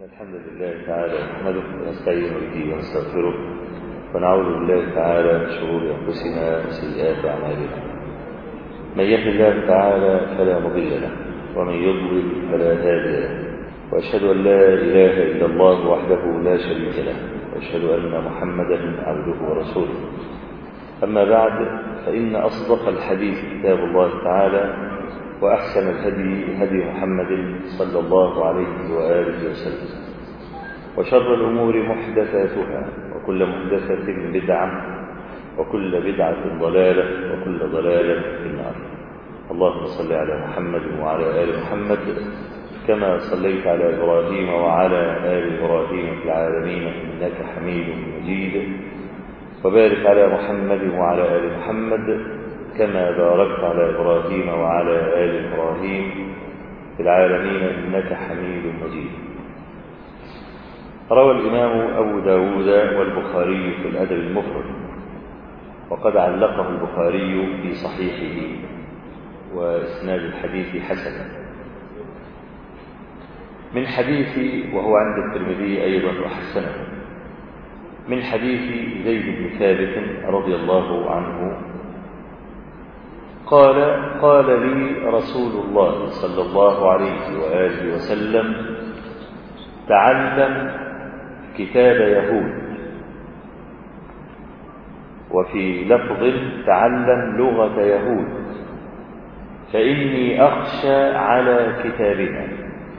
الحمد لله تعالى نحمده ونستعين به ونستغفره ونعوذ بالله تعالى من شرور أنفسنا وسيئات أعمالنا. من يهد الله تعالى فلا مضل له ومن يضلل فلا هادي له، وأشهد أن لا إله إلا الله وحده لا شريك له، وأشهد أن محمدا عبده ورسوله. أما بعد، فإن أصدق الحديث كتاب الله تعالى، وأحسن الهدي هدي محمد صلى الله عليه وآله وسلم، وشر الأمور محدثاتها، وكل محدثة بدعة، وكل بدعة ضلالة، وكل ضلالة في النار. اللهم صل على محمد وعلى آل محمد كما صليت على إبراهيم وعلى آل إبراهيم في العالمين إنك حميد مجيد، وبارك على محمد وعلى آل محمد كما باركت على إبراهيم وعلى آل إبراهيم في العالمين إنك حميد مجيد. روى الإمام أبو داود والبخاري في الأدب المفرد، وقد علقه البخاري في صحيحه، وإسناد الحديث حسن، من حديث، وهو عند الترمذي أيضا وحسنه، من حديث زيد بن ثابت رضي الله عنه قال لي رسول الله صلى الله عليه وآله وسلم: تعلم كتاب يهود، وفي لفظ تعلم لغة يهود، فإني أخشى على كتابنا.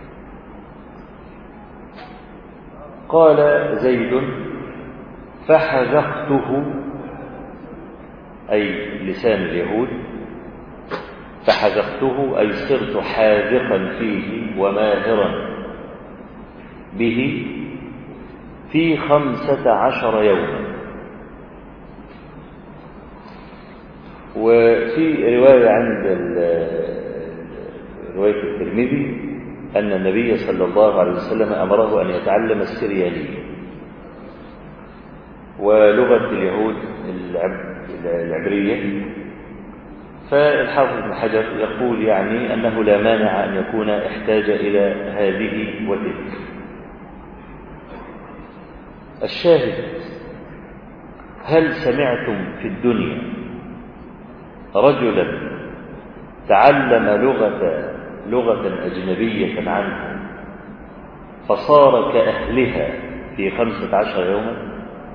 قال زيد: فحذقته، أي لسان اليهود، فحذقته أي صرت حاذقا فيه وماهرا به في 15 يوما. وفي رواية عند رواية الترمذي أن النبي صلى الله عليه وسلم أمره أن يتعلم السريانية، ولغة اليهود العبرية. فالحافظ ابن حجر يقول يعني أنه لا مانع أن يكون احتاج إلى هذه وتلك. الشاهد: هل سمعتم في الدنيا رجلا تعلم لغة أجنبية عنه فصار كأهلها في 15 يوما؟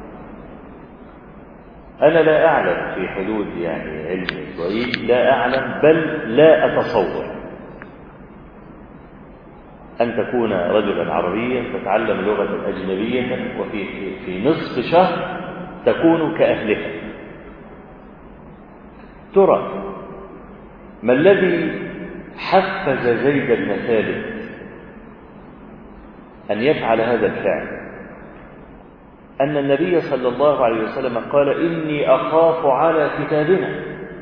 أنا لا أعلم في حدود يعني علمي الضئيل، لا أعلم بل لا أتصور أن تكون رجلا عربيا تتعلم لغة أجنبية وفي نصف شهر تكون كأهلها. ترى ما الذي حفز زيد بن ثابت أن يفعل هذا الفعل؟ أن النبي صلى الله عليه وسلم قال: إني أخاف على كتابنا.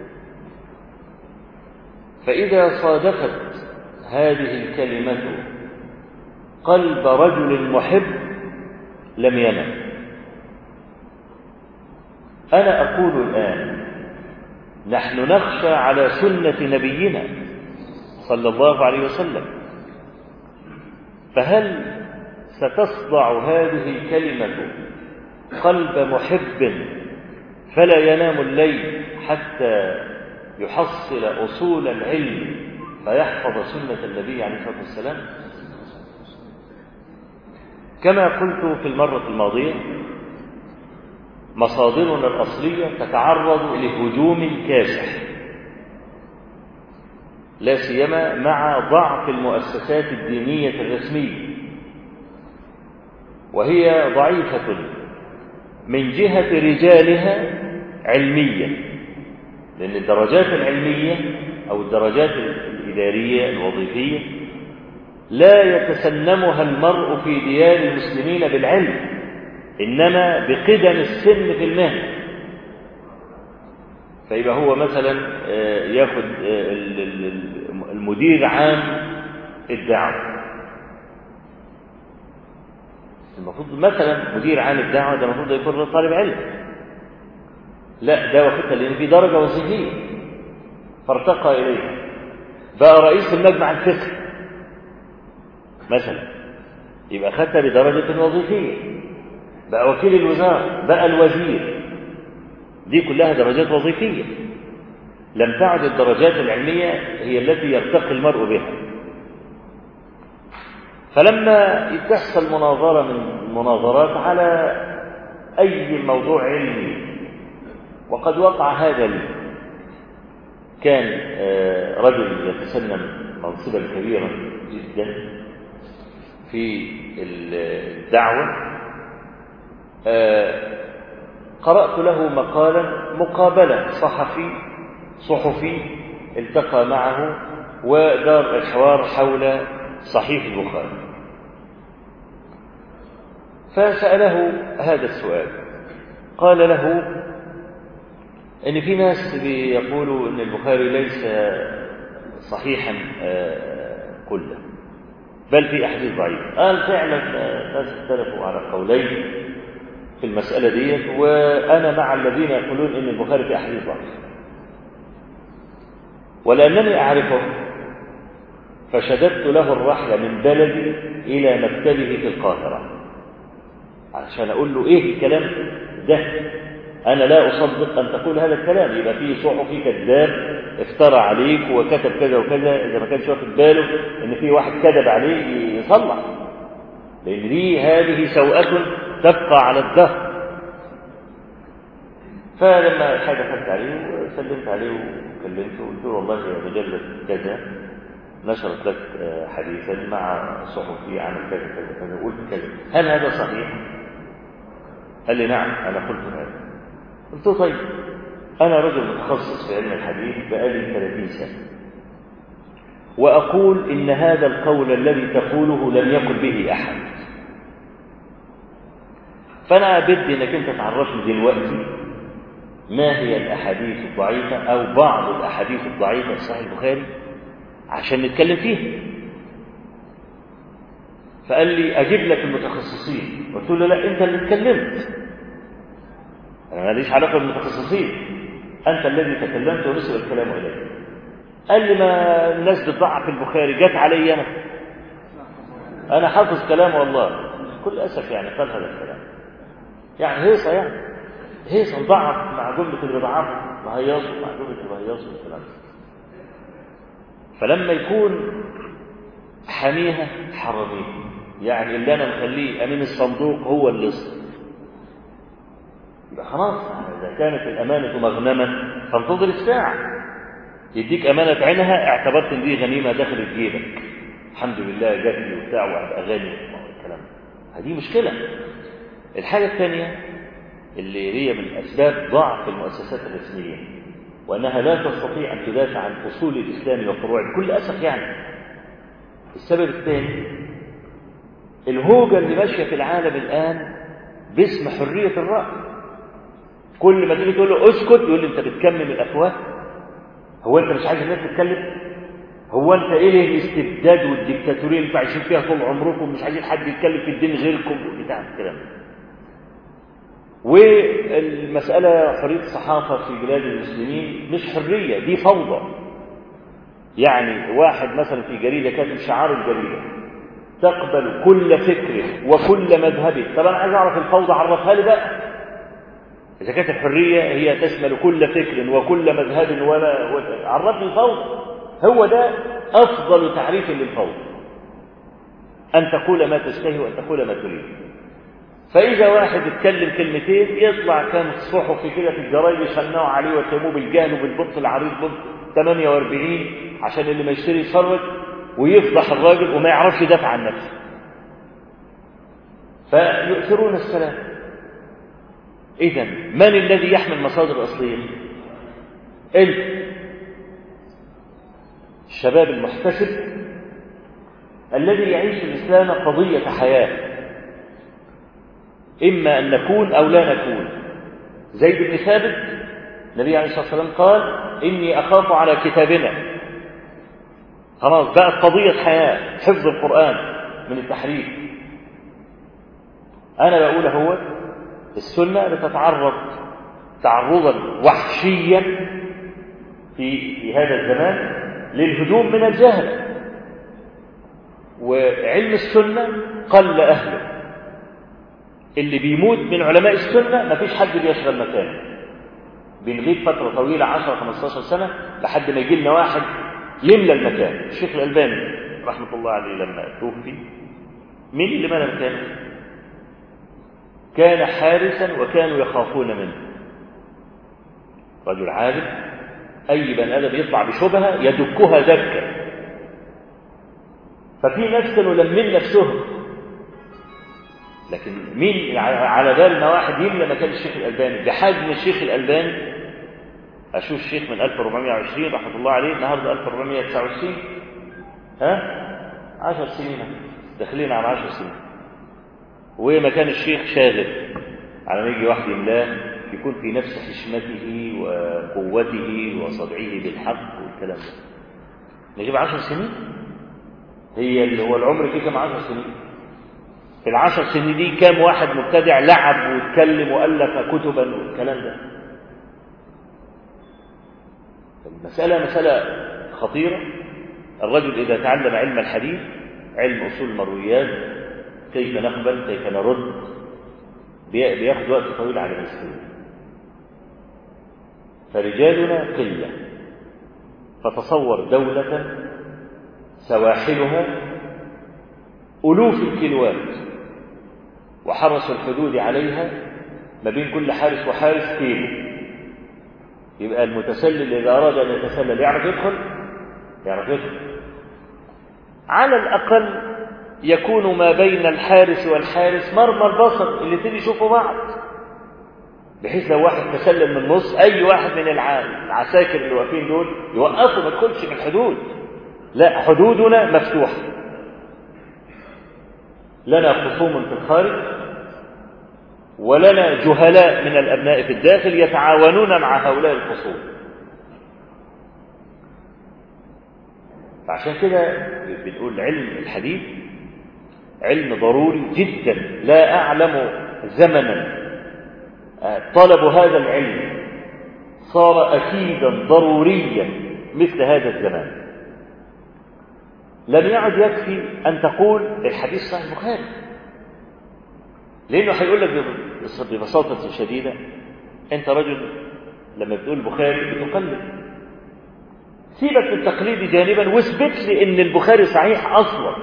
فإذا صادفت هذه الكلمة قلب رجل محب لم ينم. أنا أقول الآن: نحن نخشى على سنة نبينا صلى الله عليه وسلم، فهل ستصدع هذه الكلمة قلب محب فلا ينام الليل حتى يحصل أصول العلم فيحفظ سنة النبي عليه الصلاة والسلام؟ كما قلت في المرة الماضية، مصادرنا الأصلية تتعرض لهجوم كاسح، لا سيما مع ضعف المؤسسات الدينية الرسمية، وهي ضعيفة من جهة رجالها علميا، لأن الدرجات العلمية أو الدرجات الإدارية الوظيفية لا يتسنمها المرء في ديار المسلمين بالعلم، إنما بقدم السن في المهنة. فيبقى هو مثلا ياخد المدير عام الدعوة، المفروض مثلا مدير عام الدعوة ده المفروض يكون طالب علم، لا ده واخدها لأن في درجة وظيفية فارتقى إليها، بقى رئيس المجمع الفقهي مثلا، يبقى خدتها بدرجة وظيفية، بقى وكيل الوزارة، بقى الوزير، دي كلها درجات وظيفية. لم تعد الدرجات العلمية هي التي يرتقي المرء بها. فلما تحصل مناظرة من المناظرات على أي موضوع علمي، وقد وقع هذا لي، كان رجل يتسنم منصبا كبيرا جدا في الدعوة، قرأت له مقالا، مقابلة صحفي التقى معه ودار الحوار حول صحيح البخاري، فسأله هذا السؤال، قال له إن في ناس بيقولوا إن البخاري ليس صحيحا كله، بل في أحاديث ضعيفة. قال فعلا الناس اختلفوا على قولين في المسألة دي، وأنا مع الذين يقولون إن البخاري في أحاديث ضعيفة، ولأنني أعرفه فشددت له الرحلة من بلدي إلى مكتبه في القاهرة عشان أقول له إيه الكلام ده، أنا لا أصدق أن تقول هذا الكلام، يبقى فيه صحفي كذاب افترى عليك وكتب كذا وكذا، إذا ما كانش واخد باله إن في واحد كذب عليه يصلح، لأن دي هذه سوءة تبقى على الدهر. فلما الحاجة خدت عليه وسلمت عليه وكلمته وقلت له والله يا مجلة كذا نشرت لك حديثا مع صحفي عن كذا كذا كذا وقلت كذا، هل هذا صحيح؟ قال لي نعم أنا قلت هذا. قلت له طيب أنا رجل متخصص في علم الحديث بقالي 30 سنة، وأقول إن هذا القول الذي تقوله لم يقل به أحد، فأنا بدي إنك أنت تعرفني دلوقتي ما هي الأحاديث الضعيفة أو بعض الأحاديث الضعيفة في صحيح البخاري عشان نتكلم فيها. فقال لي أجيب لك المتخصصين. قلت له لا، أنت اللي اتكلمت، أنا ماليش علاقة بالمتخصصين، أنت الذي تكلمت ونسب الكلام إليك. قال لي ما الناس بتضعف البخاري، جت علي أنا حافظ كلامه والله، كل أسف يعني قال هذا الكلام، يعني هيصة، يعني هيصة ضعف مع جملة اللي بضعفه، مهيصه مع جملة اللي بهيصه الكلام. فلما يكون حميها حراميه، يعني اللي أنا مخليه أمين الصندوق هو اللي يصل، يبقى خلاص إذا كانت الأمانة مغنما فانتظر الساعة، يديك أمانة عينها اعتبرت إن دي غنيمة دخلت جيبك، الحمد لله جات لي وبتاع وأبقى غني الكلام، هذه مشكلة. الحاجة الثانية اللي هي من أسباب ضعف المؤسسات الرسمية، وأنها لا تستطيع أن تدافع عن أصول الإسلام وفروعه بكل أسف يعني. السبب الثاني الهوجة اللي ماشية في العالم الآن باسم حرية الرأي، كل ما تيجي تقول له اسكت يقول لي أنت بتكمم الأفواه، هو أنت مش عايز الناس تتكلم؟ هو أنت إيه الاستبداد والديكتاتورية اللي انتوا عايشين فيها طول عمركم مش عايزين حد يتكلم في الدين غيركم بتاع الكلام ده؟ والمسألة حرية الصحافة في بلاد المسلمين مش حرية، دي فوضى. يعني واحد مثلا في جريدة كاتب شعار الجريدة تقبل كل فكر وكل مذهب، طب أنا عايز أعرف الفوضى عرفها لي بقى. إذا كانت الحرية هي تشمل كل فكر وكل مذهب ولا عرفني الفوضى. هو ده أفضل تعريف للفوضى، أن تقول ما تشتهي وأن تقول ما تريد. فإذا واحد اتكلم كلمتين يطلع كان صحفي كده في الجرايد يشنعوا عليه ويتهموه بالجهل وبالبط العريض بط 48 عشان اللي ما يشتري يتفرج، ويفضح الراجل وما يعرفش يدافع عن نفسه، فيؤثرون السلام. إذن من الذي يحمل المصادر الأصلية؟ الشباب المحتسب الذي يعيش الإسلام قضية حياة، إما أن نكون أو لا نكون. زيد بن ثابت النبي عليه الصلاة والسلام قال إني أخاف على كتابنا، خلاص بقت قضية حياة، حفظ القرآن من التحريف. أنا بقول هو السنة بتتعرض تعرضا وحشيا في هذا الزمان للهجوم من الجهل، وعلم السنة قل أهله، اللي بيموت من علماء السنة ما فيش حد بيشغل مكانه، بنغيب فترة طويلة 10-15 سنة لحد ما يجي لنا واحد يملى المكان. الشيخ الألباني رحمة الله عليه لما توفي مين اللي ملى مكانه؟ كان حارسا وكانوا يخافون منه، رجل عالم، أي بني آدم يطلع بشبهة يدكها دكة. ففي ناس كانوا لمين نفسهم، لكن مين على بال ما واحد يملى مكان الشيخ الألباني بحجم الشيخ الألباني؟ أشوف الشيخ من 1420 رحمة الله عليه النهارده 1429، 10 سنين داخلين على 10 سنين، ومكان الشيخ شاغل على ما يجي واحد يملاه يكون في نفس حشمته وقوته وصدعه بالحق والكلام ده. نجيب 10 سنين، هي اللي هو العمر فيه كم 10 سنين؟ في ال10 سنين دي كام واحد مبتدع لعب واتكلم وألف كتبا والكلام ده. المسألة مسألة خطيرة. الرجل إذا تعلم علم الحديث، علم أصول المرويات، كيف نقبل كيف نرد، بياخد وقت طويل على المسلمين. فرجالنا قلة، فتصور دولة سواحلها ألوف الكيلوات وحرس الحدود عليها ما بين كل حارس وحارس كيلو، يبقى المتسلل إذا أراد أن يتسلل يعرف يدخل، على الأقل يكون ما بين الحارس والحارس مرمى البصر اللي تيجي يشوفوا بعض، بحيث لو واحد تسلل من النص أي واحد من العساكر اللي واقفين دول يوقفوا، ما تدخلش من الحدود. لا، حدودنا مفتوحة، لنا خصوم في الخارج ولنا جهلاء من الأبناء في الداخل يتعاونون مع هؤلاء الخصوم. فعشان كده بنقول علم الحديث علم ضروري جدا. لا أعلم زمنا طلب هذا العلم صار أكيدا ضروريا مثل هذا الزمان. لم يعد يكفي أن تقول الحديث صحيح البخاري، لأنه هيقول لك ببساطة شديدة أنت رجل لما بتقول البخاري بتقلد، سيبك من التقليد جانبا واثبت لي أن البخاري صحيح أصلا.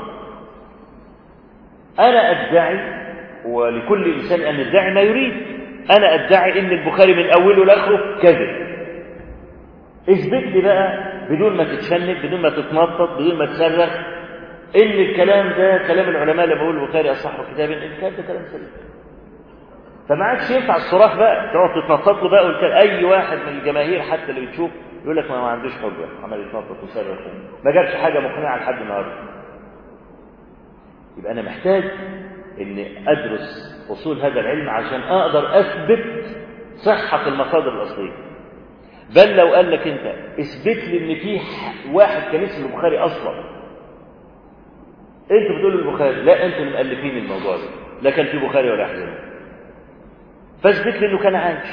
أنا أدعي، ولكل إنسان أن يدعي ما يريد، أنا أدعي أن البخاري من أوله لآخره كذب. اثبت لي بقى بدون ما تتشنج، بدون ما تتنطط، بدون ما تصرخ ان الكلام ده كلام العلماء اللي بيقولوا البخاري اصح كتاب، الكلام ده كلام سليم. فما عادش ينفع الصراخ بقى تقعد تتنطط له بقى اي واحد من الجماهير حتى اللي بتشوف يقول لك ما عندوش حجه، عمال يتنطط ويصرخ ما جابش حاجه مقنعه لحد النهارده. يبقى انا محتاج ان ادرس اصول هذا العلم عشان اقدر اثبت صحه المصادر الاصليه. بل لو قال لك انت اثبت لي ان في واحد كان اسمه البخاري اصلا، انت بتقول البخاري، لا انتوا اللي مؤلفين الموضوع ده، لا كان في بخاري ولا حاجه، فاثبت لي انه كان عايش.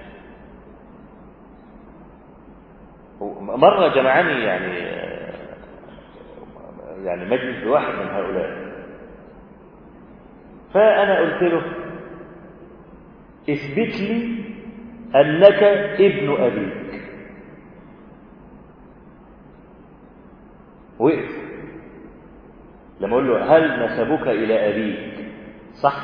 مره جمعني يعني مجلس بواحد من هؤلاء، فانا قلت له اثبت لي انك ابن ابيك. وقف. لما اقول له هل نسبك الى ابيك صح،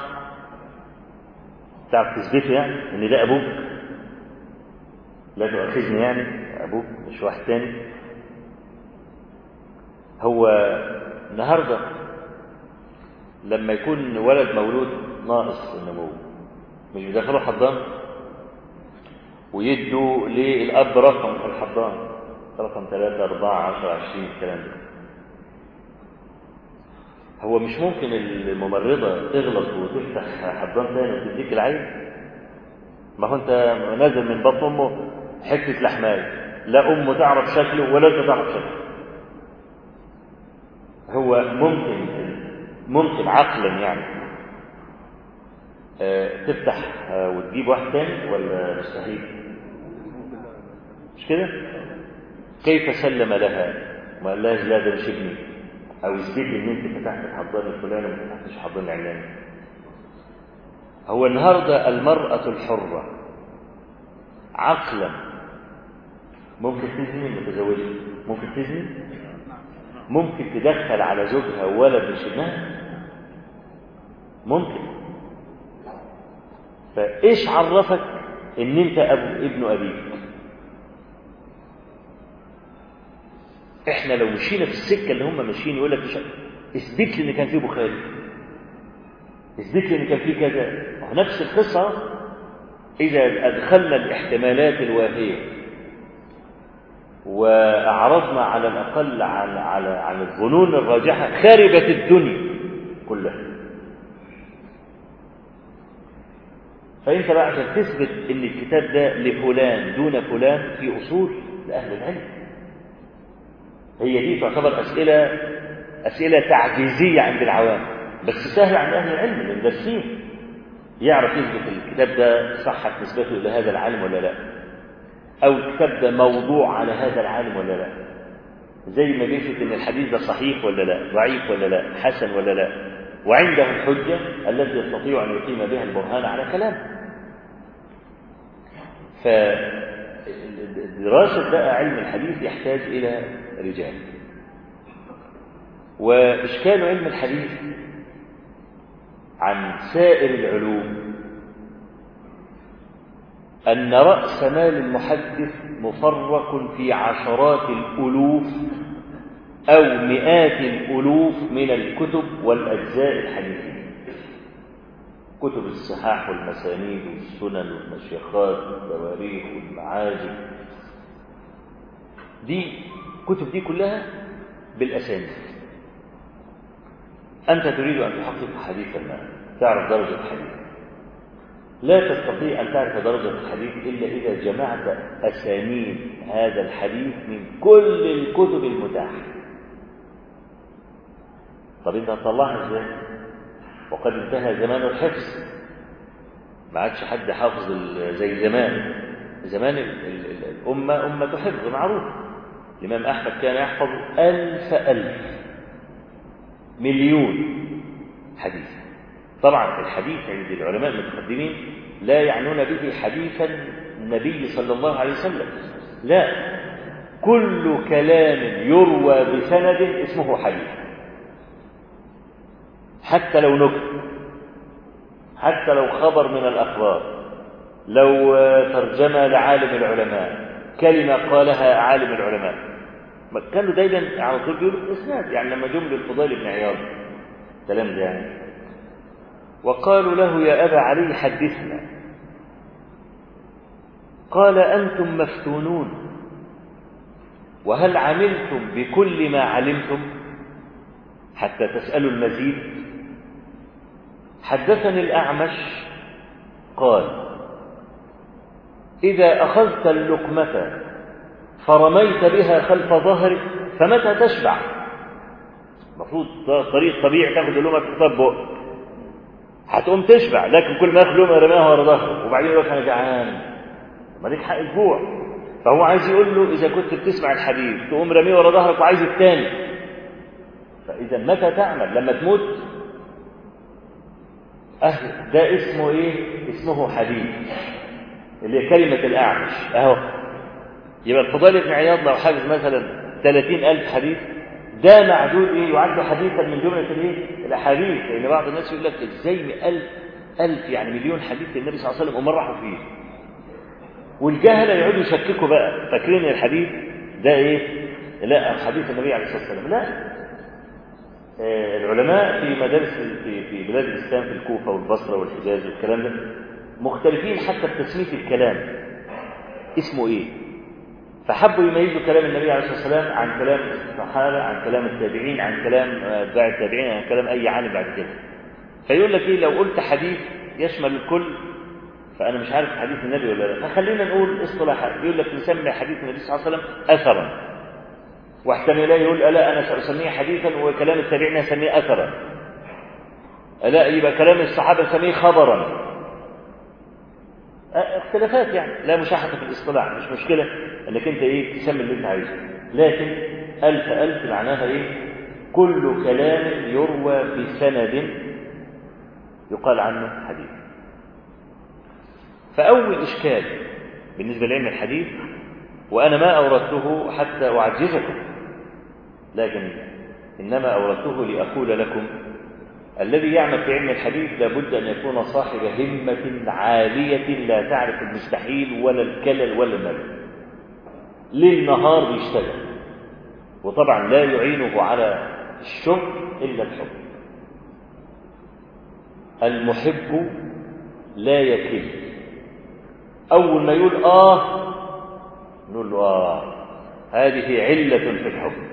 تعرف تثبته يعني ان ده ابوك، لا تؤاخذني يعني ابوك مش واحد تاني. هو النهارده لما يكون ولد مولود ناقص النمو مش بيدخلوا حضان ويدوا للاب رقم في الحضان، رقم 3 4 10 20 الكلام ده. هو مش ممكن الممرضة تغلط وتفتح حضان تاني وتديك العين؟ ما هو انت نازل من بطن امه حتة لحماية، لا امه تعرف شكله ولا انت تعرف شكله. هو ممكن عقلا يعني تفتح وتجيب واحد تاني ولا مستحيل؟ مش كده؟ كيف سلم لها ما قالهاش لا ده مش ابني؟ أو اثبت لي إن أنت فتحت الحضان الفلاني وما فتحتش الحضان العلاني. هو النهارده المرأة الحرة عقلا ممكن تزني متزوجة؟ ممكن تزني؟ ممكن تدخل على زوجها ولد مش ابنها؟ ممكن. فإيش عرفك إن أنت ابن أبيك؟ إحنا لو مشينا في السكة اللي هم ماشيين يقول لك اثبت لي إن كان فيه بخاري، اثبت لي إن كان فيه كذا. نفس القصة إذا أدخلنا الاحتمالات الواهية وأعرضنا على الأقل عن الظنون الراجحة خربت الدنيا كلها. فأنت بقى عشان تثبت إن الكتاب ده لفلان دون فلان في أصول لأهل العلم. هي دي تعتبر أسئلة تعجيزية عند العوام، بس سهلة عند أهل العلم لأن دارسين يعرف يثبت الكتاب ده صحت نسبته إلى هذا العالم ولا لا، أو الكتاب ده موضوع على هذا العالم ولا لا، زي ما بيثبت إن الحديث ده صحيح ولا لا، ضعيف ولا لا، حسن ولا لا، وعنده الحجة التي يستطيع أن يقيم بها البرهان على كلامه. فدراسة بقى علم الحديث يحتاج إلى رجال. وإشكال علم الحديث عن سائر العلوم أن رأس مال المحدث مفرق في عشرات الألوف أو مئات الألوف من الكتب والأجزاء الحديثية، كتب الصحاح والمسانيد والسنن والمشيخات والتواريخ والمعاجم. دي كتب دي كلها بالأسانيد. أنت تريد أن تحقق حديثا ما، تعرف درجة الحديث، لا تستطيع أن تعرف درجة الحديث إلا إذا جمعت أسانيد هذا الحديث من كل الكتب المتاحة. طب أنت هتطلعها إزاي؟ وقد انتهى زمان الحفظ، ما عادش حد حافظ زي زمان. زمان الأمة أمة حفظ معروف. الإمام أحمد كان يحفظ 1000 مليون حديث. طبعا الحديث عند العلماء المتقدمين لا يعنون به حديث النبي صلى الله عليه وسلم، لا، كل كلام يروى بسند اسمه حديث، حتى لو نكت، حتى لو خبر من الأخبار، لو ترجمة لعالم العلماء، كلمة قالها عالم العلماء، كانوا دايما على طول بيقولوا اسناد. يعني لما جم للفضيل بن عياض كلام ده يعني، وقالوا له يا أبا علي حدثنا، قال أنتم مفتونون، وهل عملتم بكل ما علمتم حتى تسألوا المزيد؟ حدثني الأعمش قال إذا أخذت اللقمة فرميت بها خلف ظهرك فمتى تشبع؟ المفروض طريق طبيعي تاخد اللقمة في خطاب بقك هتقوم تشبع، لكن كل ما ياخد لقمة رماها ورا ظهره وبعدين يقول لك أنا جعان، ما ليك حق الجوع. فهو عايز يقول له إذا كنت بتسمع الحديث تقوم رميه ورا ظهرك وعايز الثاني، فإذا متى تعمل؟ لما تموت؟ ده اسمه إيه؟ اسمه حديث، اللي هي كلمة الأعمش أهو. يبقى الفضيل بن عياض لو حافظ مثلا 30,000 حديث، ده معدود إيه؟ يعد حديثا من جملة الإيه؟ الأحاديث. لأن بعض الناس يقول لك إزاي 1000 يعني مليون حديث للنبي صلى الله عليه وسلم وما راحوا فيه، والجهلة يقعدوا يشككوا بقى فاكرين الحديث ده إيه؟ لا حديث النبي عليه الصلاة والسلام. لا، العلماء في مدارس في بلاد الإسلام في الكوفة والبصرة والحجاز والكلام ده مختلفين حتى في تسمية الكلام اسمه إيه. فحبوا يميزوا كلام النبي عليه الصلاة والسلام عن كلام الصحابة، عن كلام التابعين، عن كلام أتباع التابعين، عن كلام أي عالم بعد كده. فيقول لك إيه؟ لو قلت حديث يشمل الكل فأنا مش عارف حديث النبي ولا لا، فخلينا نقول اصطلاحات. يقول لك نسمي حديث النبي صلى الله عليه وسلم أثرا، واحتمل يقول لا أنا سأسميه حديثا وكلام التابعين أسميه أثرا، لا يبقى كلام الصحابة أسميه خبرا. اختلافات يعني لا مشاحة في الاصطلاح، مش مشكلة انك انت ايه تسمي اللي انت عايزه، لكن 1000 معناها ايه؟ كل كلام يروى بسند يقال عنه حديث. فأول إشكال بالنسبة لعلم الحديث، وأنا ما أوردته حتى أعجزكم، لكن إنما أوردته لأقول لكم الذي يعمل في علم الحديث لابد أن يكون صاحب همة عالية لا تعرف المستحيل ولا الكلل ولا الملل، ليل نهار بيشتغل، وطبعا لا يعينه على الشغل إلا الحب. المحب لا يكل، أول ما يقول نقول له هذه علة في الحب.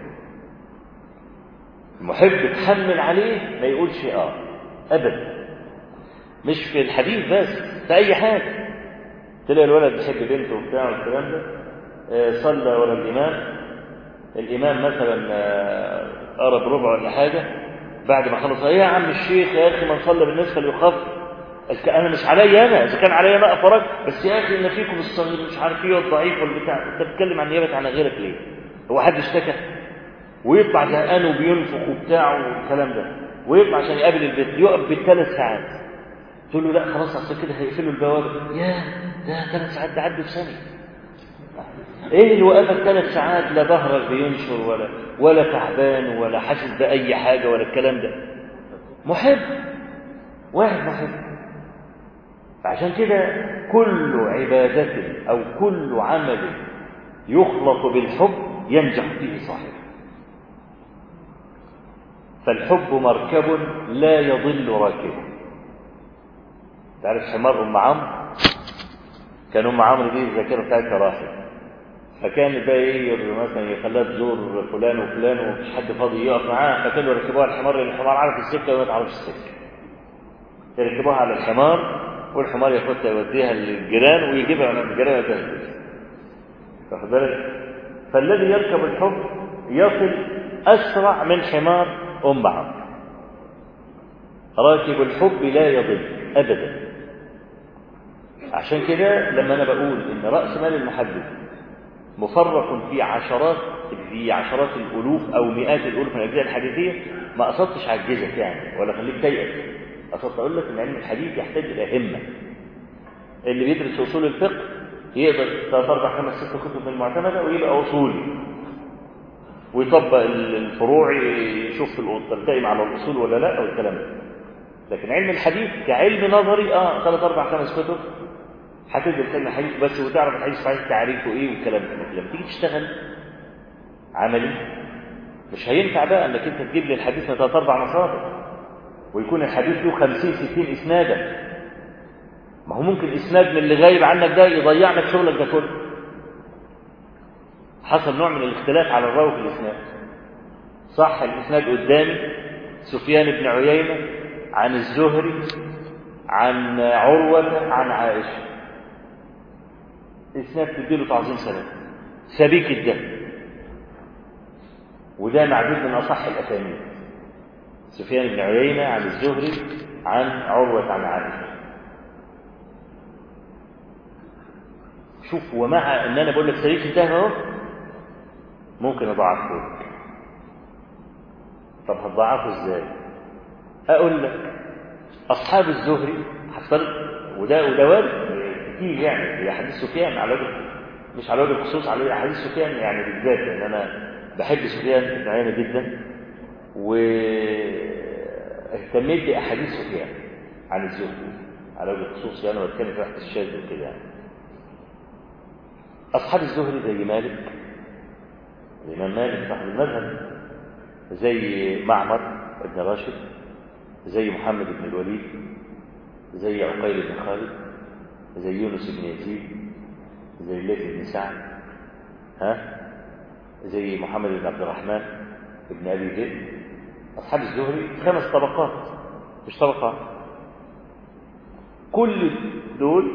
المحب تحمل عليه ما يقولش أبدا، مش في الحديث بس، في أي حاجة. تلاقي الولد بيحب بنته وبتاع والكلام ده، صلى ورا الإمام مثلا قرب ربع ولا حاجة، بعد ما خلص يا عم الشيخ يا أخي من صلى بالناس فليخف. أنا مش عليا أنا، إذا كان عليا أنا أفرج، بس يا أخي إن فيكم الصغير مش عارف إيه والضعيف والبتاع، أنت بتتكلم عن نيابة عن غيرك ليه؟ هو حد اشتكى؟ ويطلع زهقان وبينفخ وبتاع والكلام ده، ويطلع عشان يقابل البيت يقف بالثلاث ساعات. تقول له لا خلاص أصل كده هيقفلوا البوابة. ده 3 ساعات ده عدوا في ثانية. ايه اللي وقفك 3 ساعات؟ لا ظهرك بينشر ولا تعبان ولا حاسس بأي حاجة ولا الكلام ده. محب، واحد محب. فعشان كده كل عبادة أو كل عمل يخلط بالحب ينجح فيه صاحبه. فالحب مركب لا يضل راكبه. تعرف حمار أم عمرو؟ كان أم عمرو دي الذاكرة بتاعتها راحت، فكان بقى مثلا يخليها تزور فلان وفلان ومفيش حد فاضي يقف معاها، فكانوا يركبوها الحمار لان الحمار عارف السكه وما تعرفش السكه. يركبوها على الحمار والحمار ياخدها يوديها للجيران ويجيبها من الجيران وتهدف. واخد بالك؟ فالذي يركب الحب يصل اسرع من حمار ام عمرو. راكب الحب لا يضل ابدا. عشان كده لما انا بقول ان راس مال المحدث مفرق في عشرات الالوف او مئات الالوف من الاجزاء الحديثيه، ما قصدتش اعجزك يعني ولا خليك تيأس، قصدت اقول لك ان علم الحديث يحتاج الى همه. اللي بيدرس اصول الفقه يقدر 3 4 5 6 كتب من المعتمده ويبقى اصولي ويطبق الفروع، يشوف تلتئم على الاصول ولا لا والكلام ده. لكن علم الحديث كعلم نظري 3 4 5 كتب هتدرس علم الحديث بس وتعرف الحديث صحيح تعريفه ايه والكلام ده. لما تيجي تشتغل عملي مش هينفع بقى انك انت تجيب لي الحديث من 3 4 مصادر ويكون الحديث له 50 60 اسنادا. ما هو ممكن اسناد من اللي غايب عنك ده يضيع لك شغلك ده كله. حصل نوع من الاختلاف على الراوي في الاسناد. صح الاسناد قدامي سفيان بن عيينة عن الزهري عن عروة عن عائشة، اسناد تديله تعظيم سلام سبيك الدم، وده معدود من اصح الاسانيد. سفيان بن عيينة عن الزهري عن عروة عن عائشة. شوف، ومع ان انا بقول لك سبيك الدم اهو ممكن اضعفه لك. طب هتضعفه ازاي؟ اقول لك اصحاب الزهري هفترض وده وارد كتير يعني في احاديث سفيان على وجه مش على وجه الخصوص، على احاديث سفيان يعني بالذات، لان انا بحب سفيان بن عيينة جدا واهتميت باحاديث سفيان عن الزهري على وجه الخصوص يعني، واتكلم في واحد الشاذ كده يعني. اصحاب الزهري زي مالك، الامام مالك صاحب المذهب، زي معمر بن راشد، زي محمد بن الوليد، زي عقيل بن خالد، زي يونس بن يزيد، زي الليث بن سعد، زي محمد بن عبد الرحمن بن ابي ذئب. اصحاب الزهري 5 طبقات مش طبقات. كل دول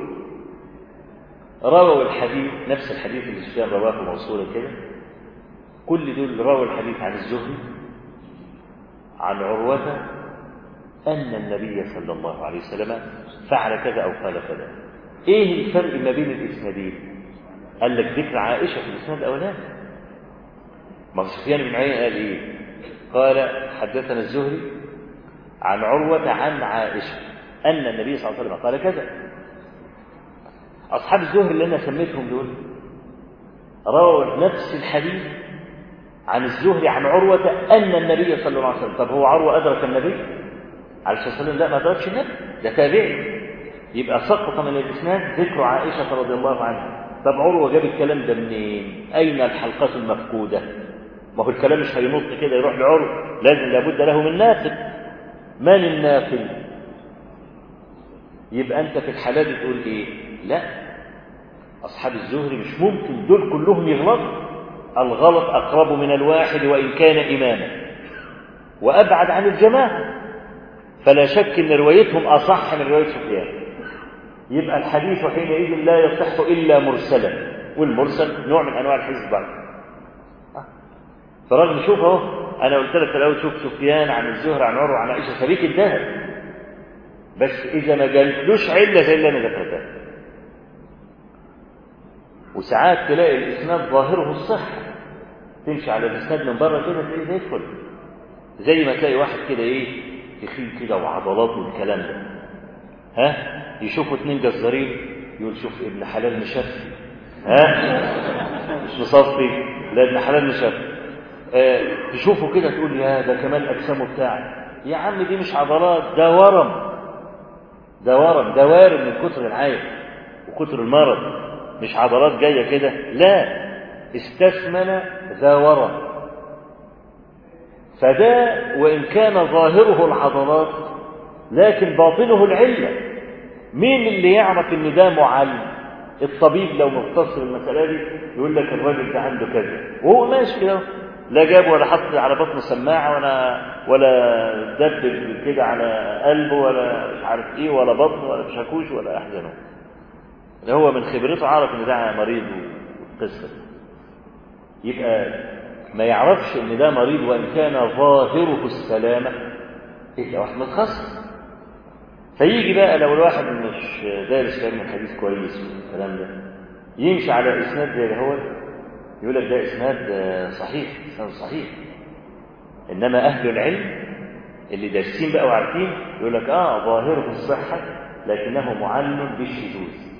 رووا الحديث نفس الحديث اللي سفيان رواه موصولا كده. كل دول رووا الحديث عن الزهري عن عروة أن النبي صلى الله عليه وسلم فعل كذا أو قال كذا. إيه الفرق ما بين الإسنادين؟ قال لك ذكر عائشة في الإسناد الأولاني. ما سفيان بن عيينة قال إيه؟ قال حدثنا الزهري عن عروة عن عائشة أن النبي صلى الله عليه وسلم قال كذا. أصحاب الزهري اللي أنا سميتهم دول رووا نفس الحديث عن الزهري عن عروة أن النبي صلى الله عليه وسلم. طب هو عروة أدرك النبي عليه الصلاة والسلام؟ لا، ما أدركش النبي، ده تابعي، يبقى سقط من الإسناد ذكر عائشة رضي الله عنها. طب عروة جاب الكلام ده منين؟ أين الحلقة المفقودة؟ ما هو الكلام مش هينط كده يروح لعروة، لازم لابد له من ناقل. من الناقل؟ يبقى أنت في الحالة دي تقول إيه؟ لا، أصحاب الزهري مش ممكن دول كلهم يغلطوا، الغلط أقرب من الواحد وإن كان إماما وأبعد عن الجماعة، فلا شك أن روايتهم أصح من رواية سفيان. يبقى الحديث حينئذ لا يصح إلا مرسلا، والمرسل نوع من أنواع الحديث الضعيف. فرغم شوف اهو، أنا قلت لك الأول شوف سفيان عن الزهري عن عروة عن عائشة سبيك الذهب، بس إذا ما جالتلوش علة زي اللي أنا ذكرتها. وساعات تلاقي الإسناد ظاهره الصحة، تمشي على الإسناد من بره كده تلاقيه زي الفل، زي ما تلاقي واحد كده إيه تخين كده وعضلات والكلام ده، ها يشوفوا اتنين جزارين يقول شوف ابن حلال مشفي، ها مش مصفي، لا ابن حلال مشفي. تشوفه كده تقول يا ده كمال أجسامه بتاعه، يا عم دي مش عضلات، ده ورم، ده ورم، ده وارم من كتر العيب وكتر المرض، مش عضلات جاية كده، لا، استثمن ذا ورم. فده وإن كان ظاهره العضلات لكن باطنه العلة. مين اللي يعرف ان ده معلم؟ الطبيب لو مختص بالمسألة دي يقول لك الراجل ده عنده كذا وهو ماشي كده، لا جاب ولا حط على بطنه سماعة ولا دبب كده على قلبه ولا مش عارف ايه ولا بطنه ولا شاكوش ولا احزنه، هو من خبرته عارف ان ده مريض والقصة. يبقى ما يعرفش ان ده مريض وان كان ظاهره السلامة الا واحد متخصص. فيجي بقى لو الواحد مش دارس علم الحديث كويس والكلام ده يمشي على اسناد زي ده، هو يقول لك ده اسناد صحيح، اسناد صحيح. انما اهل العلم اللي دارسين بقى وعارفين يقول لك ظاهره الصحة لكنه معلم بالشذوذ.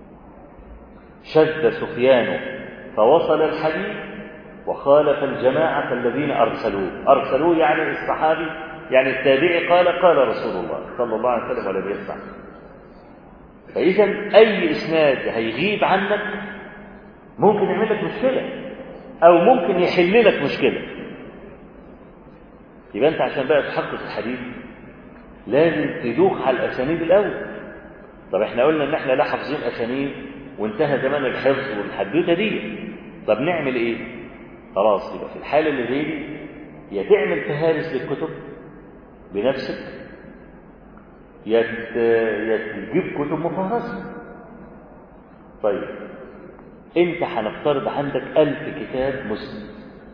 شذ سفيان فوصل الحديث وخالف الجماعة الذين أرسلوه يعني الصحابي، يعني التابعي قال رسول الله صلى الله عليه وسلم ولم يسمع. فإذا أي إسناد هيغيب عنك ممكن يعمل لك مشكلة أو ممكن يحل لك مشكلة. يبقى أنت عشان بقى تحقق الحديث لازم تدوخ على الأسانيد الأول. طب احنا قلنا ان احنا لا حافظين أسانيد وانتهى زمان الحفظ والحدوته دي، طب نعمل ايه؟ خلاص، يبقى في الحالة اللي زي دي يا تعمل فهارس للكتب بنفسك يا تجيب كتب مفهرسة. طيب انت هنفترض عندك 1000 كتاب مسلم،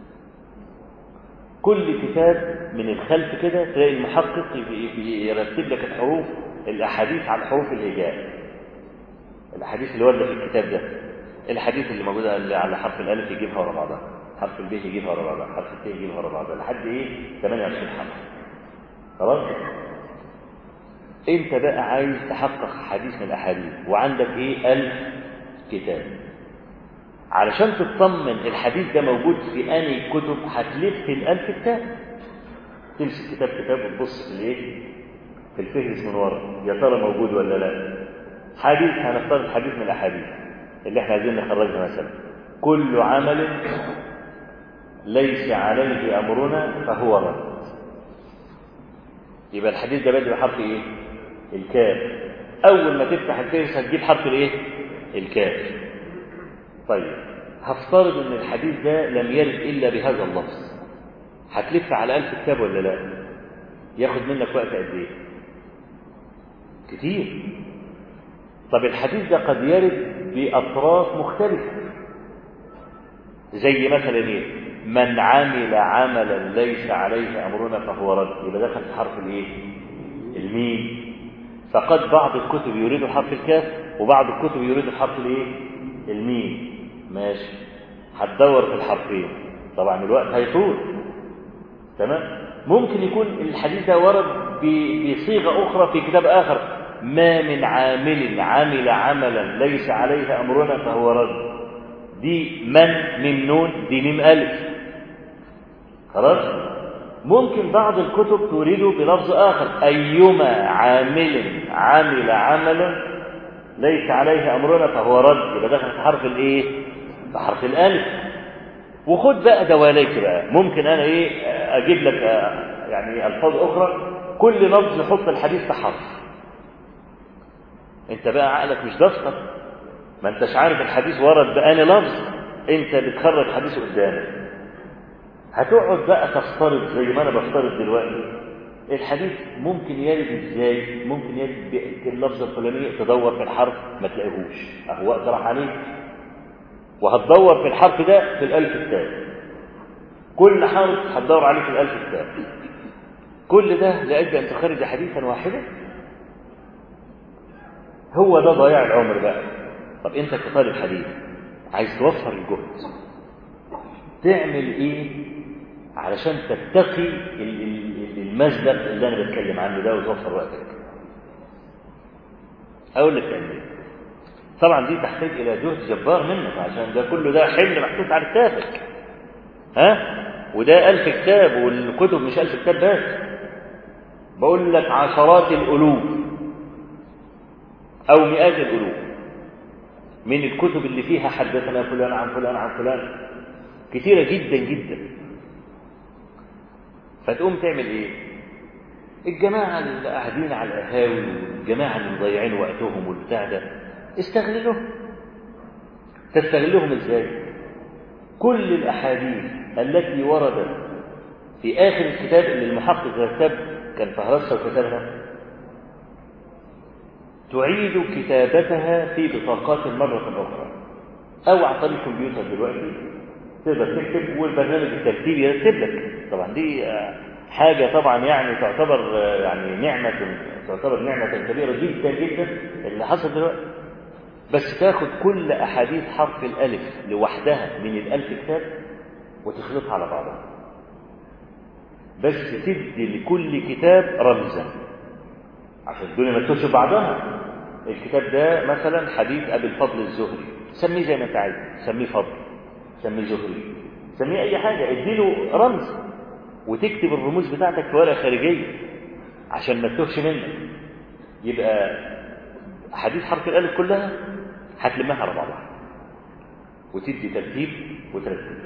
كل كتاب من الخلف كده تلاقي المحقق يرتب لك الحروف الأحاديث على حروف الهجاء، الأحاديث اللي وردة في الكتاب ده، الحديث اللي موجودة اللي على حرف الألف يجيبها ورا بعضها، حرف الب يجيبها ورا بعضها، حرف الت يجيبها ورا بعضها، لحد 28 حرف. خلاص؟ انت بقى عايز تحقق حديث من الأحاديث وعندك 1000 كتاب، علشان تطمن الحديث ده موجود في أنهي كتب هتلف 1000 كتاب، تمسك كتاب وتبص في الفهرس من ورا يا ترى موجود ولا لا. حديث هنفترض حديث من الأحاديث اللي احنا عايزين نخرجها مثلا، كل عمل ليس عليه أمرنا فهو رد. يبقى الحديث ده بادئ بحرف الكاف. أول ما تفتح الفهرس هتجيب حرف الكاف. طيب هفترض ان الحديث ده لم يرد إلا بهذا اللفظ، هتلف على 1000 كتاب ولا لا؟ ياخد منك وقت قد ايه؟ كتير. طب الحديث ده قد يرد بأطراف مختلفة، زي مثلا من عمل عملا ليس عليه أمرنا فهو رد، يبقى دخل في حرف الميم. فقد بعض الكتب يريد حرف الكاف وبعض الكتب يريد حرف الميم. ماشي، هتدور في الحرفين، طبعا الوقت هيطول. تمام. ممكن يكون الحديث ده ورد بصيغة أخرى في كتاب آخر، ما من عامل عمل عملا ليس عليه أمرنا فهو رد. دي من ميم نون، دي ميم ألف، خلاص. ممكن بعض الكتب تورده بلفظ آخر، أيما عامل عمل عملا ليس عليه أمرنا فهو رد، يبقى دخل في حرف الإيه؟ في حرف الألف. وخد بقى دواليك بقى، ممكن أنا إيه أجيب لك يعني ألفاظ أخرى، كل لفظ نحط الحديث في حرف. أنت بقى عقلك مش دفتر، ما أنتش عارف الحديث ورد بأني لفظ، أنت بتخرج حديث قدامك، هتقعد بقى تفترض زي ما أنا بفترض دلوقتي. الحديث ممكن يرد ازاي؟ ممكن يرد باللفظه الفلانيه، تدور في الحرف ما تلاقيهوش، اهو وقت راح عليك، وهتدور في الحرف ده في الالف كتاب، كل حرف هتدور عليه في الالف كتاب، كل ده لاجل ان تخرج حديثا واحدا. هو ده ضياع العمر بقى. طب انت كطالب حديث عايز توفر الجهد، تعمل ايه علشان تتقي المزلق اللي انا بتكلم عنه ده وتوفر وقتك؟ اقول لك تعمل ايه. طبعا دي تحتاج الى جهد جبار منك، عشان ده كله ده حمل محطوط على كتافك، ها؟ وده 1000 كتاب، والكتب مش 1000 كتاب بس، بقول لك عشرات الالوف او مئات الالوف من الكتب اللي فيها حدثنا فلان عن فلان عن فلان، كثيره جدا جدا. فتقوم تعمل ايه؟ الجماعه اللي قاعدين على القهاوي والجماعه اللي مضيعين وقتهم والبتاع ده، استغلهم. تستغلهم ازاي؟ كل الاحاديث التي وردت في اخر الكتاب اللي المحقق الكتاب كان فهرسها وكتبها، تعيد كتابتها في بطاقات مرة أخرى، أو عن طريق الكمبيوتر دلوقتي تقدر تكتب والبرنامج الترتيبي يرتب لك. طبعا دي حاجة طبعا يعني تعتبر يعني تعتبر نعمة كبيرة جدا جدا اللي حصل دلوقتي. بس تاخد كل أحاديث حرف الألف لوحدها من الألف كتاب وتخلطها على بعضها، بس تدي لكل كتاب رمزا عشان الدنيا ما تتوش بعضها. الكتاب ده مثلا حديث أبي الفضل الزهري، سميه زي ما انت عايز، سميه فضل، سميه زهري، سميه أي حاجة، اديله رمز وتكتب الرموز بتاعتك في ورقة خارجية عشان ما تتوهش منك. يبقى حديث حرف الألف كلها هتلمها على بعضها وتدي ترتيب وترتيب.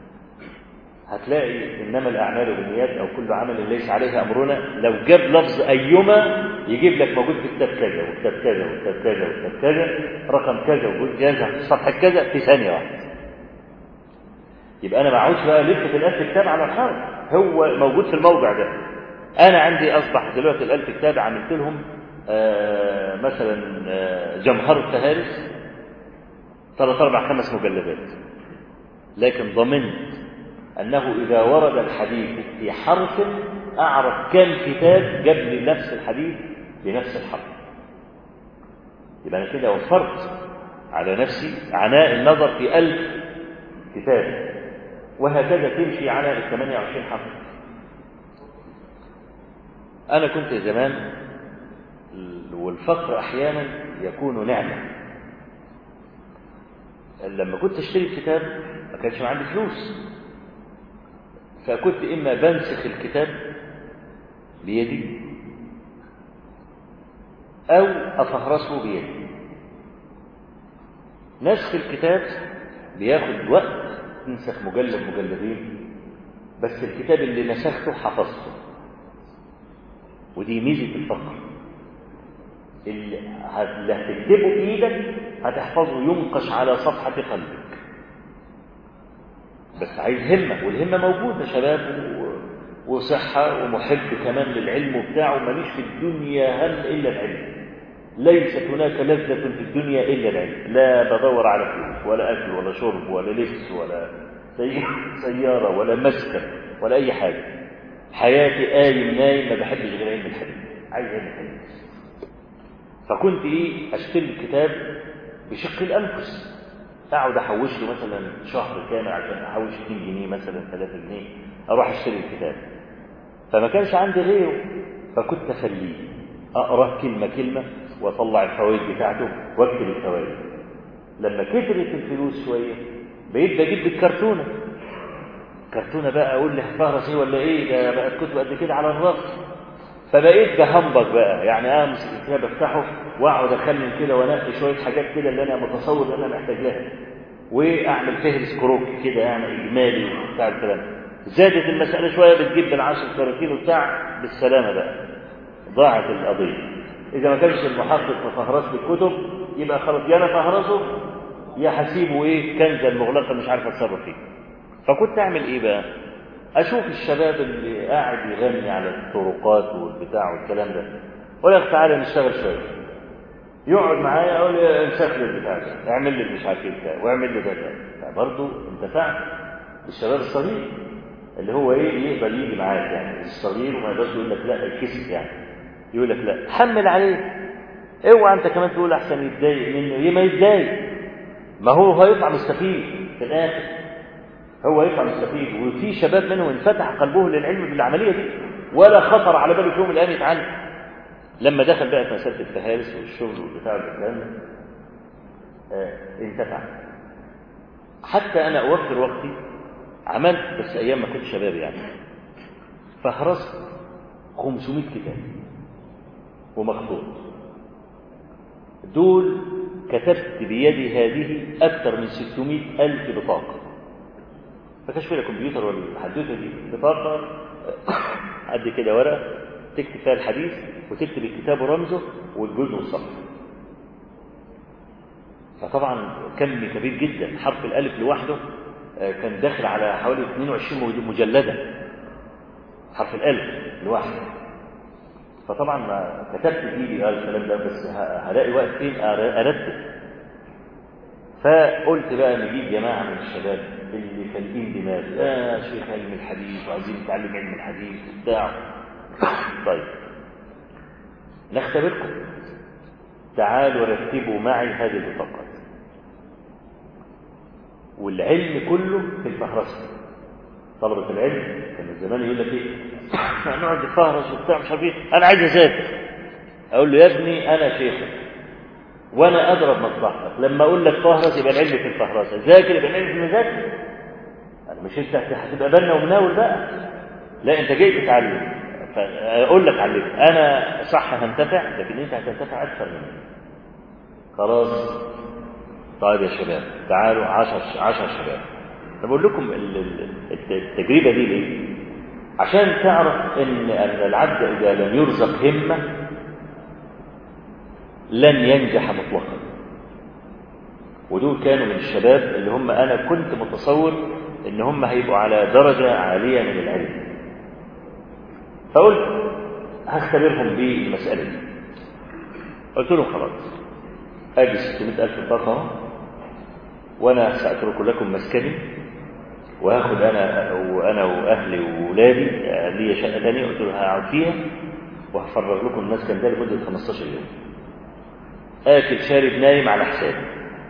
هتلاقي إنما الأعمال بالنيات أو كل عمل ليس عليه أمرنا، لو جاب لفظ أيما يجيب لك موجود في كتاب كذا وكتاب كذا وكتاب كذا وكتاب كذا رقم كذا وجاهز في صفحة كذا في ثانية واحدة. يبقى أنا ما اقعدش بقى ألف في الألف كتاب على الحرف، هو موجود في الموضع ده. أنا عندي أصبح دلوقتي الألف كتاب عملت لهم مثلا جمهرة فهارس 3 4 5 مجلدات، لكن ضمنت أنه إذا ورد الحديث في حرف أعرف كم كتاب جاب لي نفس الحديث بنفس الحرف. يبقى أنا كده وفرت على نفسي عناء النظر في 1000 كتاب، وهكذا تمشي على 28 حرف. أنا كنت زمان، والفقر أحيانا يكون نعمة، لما كنت أشتري الكتاب ما كانش عندي فلوس، فكنت إما بنسخ الكتاب بيدي أو أفهرسه بيدي. نسخ الكتاب بياخد وقت، تنسخ مجلد مجلدين، بس الكتاب اللي نسخته حفظته، ودي ميزة الفقر. اللي هتكتبه بإيدك هتحفظه ينقش على صفحة قلبك، بس عايز همة، والهمة موجودة، شباب وصحة ومحب كمان للعلم وبتاعه، ماليش في الدنيا هم إلا العلم، ليست هناك لذة في الدنيا إلا العلم، لا بدور على فلوس ولا أكل ولا شرب ولا لبس ولا سيارة ولا مسكن ولا أي حاجة، حياتي قايم نايم، ما بحبش غير علم الحديث، عايز علم الحديث. فكنت أشتري الكتاب بشق الأنفس، أقعد أحوش له مثلا شهر كامل عشان أحوش 2 جنيه مثلا 3 جنيه، أروح أشتري الكتاب. فما كانش عندي غيره، فكنت أخليه أقرأ كلمة كلمة وأطلع الفوائد بتاعته وأكتب الفوائد. لما كترت الفلوس شوية بقيت بجيب الكرتونة، كرتونة بقى أقول لي هفهرس إيه ولا إيه، ده بقت كتب قد كده على الرف. فبقيت بهمبك بقى، يعني أمسك الكتاب أفتحه وأقعد أخمن كده وأنقي شوية حاجات كده اللي أنا متصور إن أنا محتاج لها، وأعمل فهرس كروك كده يعني إجمالي وبتاع الكلام. زادت المسألة شوية بتجيب بالعشر كراتين وبتاع، بالسلامة بقى ضاعت القضية. إذا ما كانش المحقق مفهرس بالكتب يبقى خلاص، يا أنا فهرسه يا حسيبه إيه كنزة المغلقة مش عارف أتصرف فيه. فكنت أعمل إيه بقى؟ أشوف الشباب اللي قاعد يغني على الطرقات والبتاع والكلام ده، أقول لك تعالى نشتغل شوية. يقعد معايا أقول لي نشغل البتاع ده، اعمل لي مش عارف إيه بتاع، واعمل لي ده. فبرضه انتفعت بالشباب الصغير اللي هو إيه يقدر يجي معاك، يعني الصغير وما يقدرش يقول لك لا الكسف، يعني يقول لك لا حمل عليه، اوعى أنت كمان تقول أحسن يتضايق منه. إيه ما يتضايق، ما هو هيطلع مستفيد في الآخر، هو يطلع مستفيد. وفي شباب منهم انفتح قلبه للعلم بالعملية دي ولا خطر على باله في يوم الآن يتعلم. لما دخل بقى في مسألة الفهارس والشغل والبتاع والكلام انتفع. حتى أنا أوفر وقتي، عملت بس أيام ما كنت شباب يعني، فهرست 500 كتاب ومخطوط، دول كتبت بيدي هذه أكثر من 600,000 بطاقة. ما كانش فيها كمبيوتر ولا الحدوته دي، بطاقة قد كده ورقة تكتب فيها الحديث وتكتب الكتاب ورمزه والجزء والصفحة. فطبعا كم كبير جدا، حرف الألف لوحده كان داخل على حوالي 22 مجلدة، حرف الألف لوحده. فطبعا ما كتبت فيه الكلام ده، بس هلاقي وقت فين أرتب. فقلت بقى نجيب جماعة من الشباب اللي فالقين دماغ، شيخ علم الحديث وعايزين نتعلم علم الحديث وبتاع. طيب نختبركم، تعالوا رتبوا معي هذه البطاقات. والعلم كله في الفهرسة. طلبة العلم كان زمان يقول لك ايه، نقعد نفهرس وبتاع مش عارف ايه، انا عايز اذاكر. اقول له يا ابني انا شيخك وانا اضرب مصلحتك، لما اقول لك فهرس يبقى العلم في الفهرسه، ذاكر يبقى العلم في المذاكره. انا مش انت هتبقى بنا ومناول بقى، لا انت جاي تتعلم، فاقول لك علمك انا صح هنتفع، لكن انت هتنتفع اكثر مني. خلاص طيب يا شباب تعالوا 10 شباب. انا بقول لكم التجربه دي ليه؟ عشان تعرف ان العبد اذا لم يرزق همه لن ينجح مطلقا. ودول كانوا من الشباب اللي هم انا كنت متصور ان هم هيبقوا على درجه عاليه من العلم. فقلت هختبرهم بالمساله دي. قلت لهم خلاص ادي 600,000 بطاقه وانا ساترك لكم مسكني، وهاخد انا واهلي واولادي لي شقه ثانيه، قلت له هقعد فيها وهفرغ لكم المسكن ده لمده 15 يوم، اكل شارب نايم على حسابي.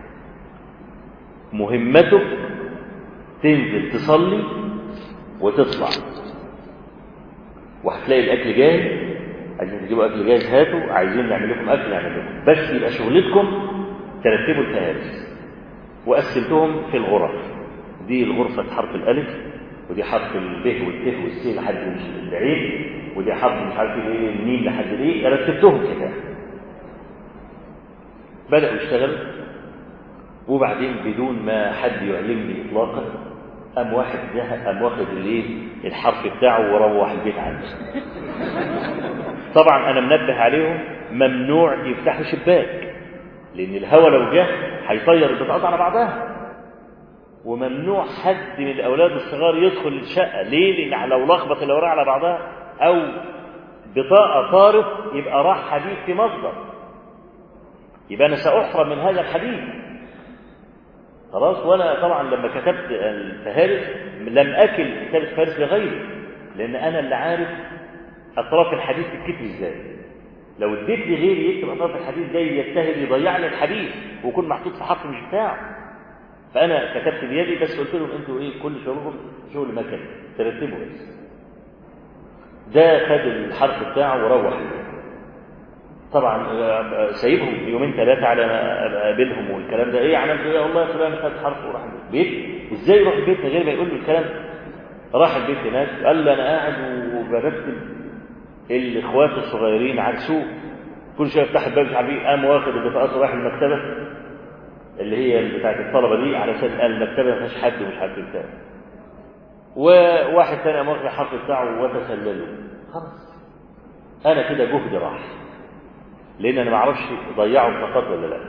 مهمتك تنزل تصلي وتطلع، وهتلاقي الاكل جاهز، عايزين تجيبوا اكل جاهز هاتوا، عايزين نعمل لكم اكل نعمل لكم، بس يبقى شغلتكم ترتبوا الفهارس. وقسمتهم في الغرف، دي الغرفة حرف الألف، ودي حرف الب والت والس لحد العين، ودي حرف مش عارف ايه الميم لحد ايه، رتبتهم كده. بدأوا يشتغلوا، وبعدين بدون ما حد يعلمني إطلاقا قام واحد زهق، قام واخد الحرف بتاعه وروح البيت عنده. طبعا أنا منبه عليهم ممنوع يفتحوا شباك، لأن الهواء لو جه هيطير البطاقات على بعضها. وممنوع حد من الأولاد الصغار يدخل الشقة. ليه؟ لأن لو لخبط الأوراق على بعضها أو بطاقة طارت يبقى راح حديث في مصدر، يبقى أنا سأحرم من هذا الحديث. خلاص. وأنا طبعا لما كتبت الفهارس لم أكل كتاب الفهارس لغيري، لأن أنا اللي عارف أطراف الحديث تتكتب إزاي. لو اديت لي غيري يكتب أطراف الحديث جاي يجتهد يضيع لي الحديث ويكون محطوط في حق مش بتاعه. فأنا كتبت بيدي، بس قلت لهم أنتوا إيه كل شغلكم شغل مكني ترتبوا بس. ده خد الحرف بتاعه وروح البيت. طبعا سايبهم يومين ثلاثه على ما اقابلهم والكلام ده. ايه عملت ايه؟ والله فلان خد حرف وراح البيت. ازاي يروح البيت من غير ما يقول له الكلام؟ راح البيت هناك قال لي انا قاعد وبرتب الاخوات الصغيرين على السوق، كل شويه يفتح الباب مش عارف ايه، قام واخد البطاقات ورايح المكتبه اللي هي بتاعت الطلبه دي على اساس المكتبه ما فيهاش حد ومش عارف ايه بتاع. وواحد ثاني قام واخد الحرف بتاعه وتسلله. خلاص انا كده جهدي راح، لان انا ما اعرفش ضيعوا البطاقات ولا لا،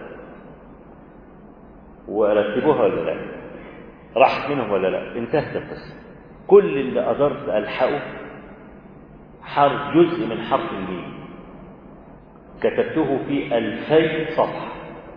ورتبوها ولا لا، راحت منهم ولا لا. انتهت القصه. كل اللي قدرت الحقه حرف جزء من حرف الميم كتبته في 2000 صفحه.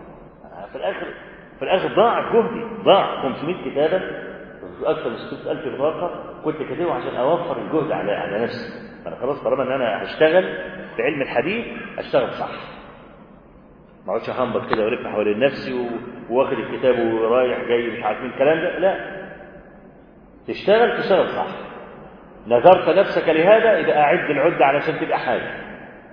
في الاخر ضاع جهدي، ضاع 500 كتابه، اكثر من 600,000 بطاقه كنت كاتبه عشان اوفر الجهد على نفسي. انا خلاص طالما ان انا هشتغل في علم الحديث اشتغل صح، ما اقعدش اهمبط كده والف حوالين نفسي واخد الكتاب ورايح جاي مش عارفين الكلام ده. لا، تشتغل صح. نذرت نفسك لهذا، يبقى اعد العده علشان تبقى حاجه.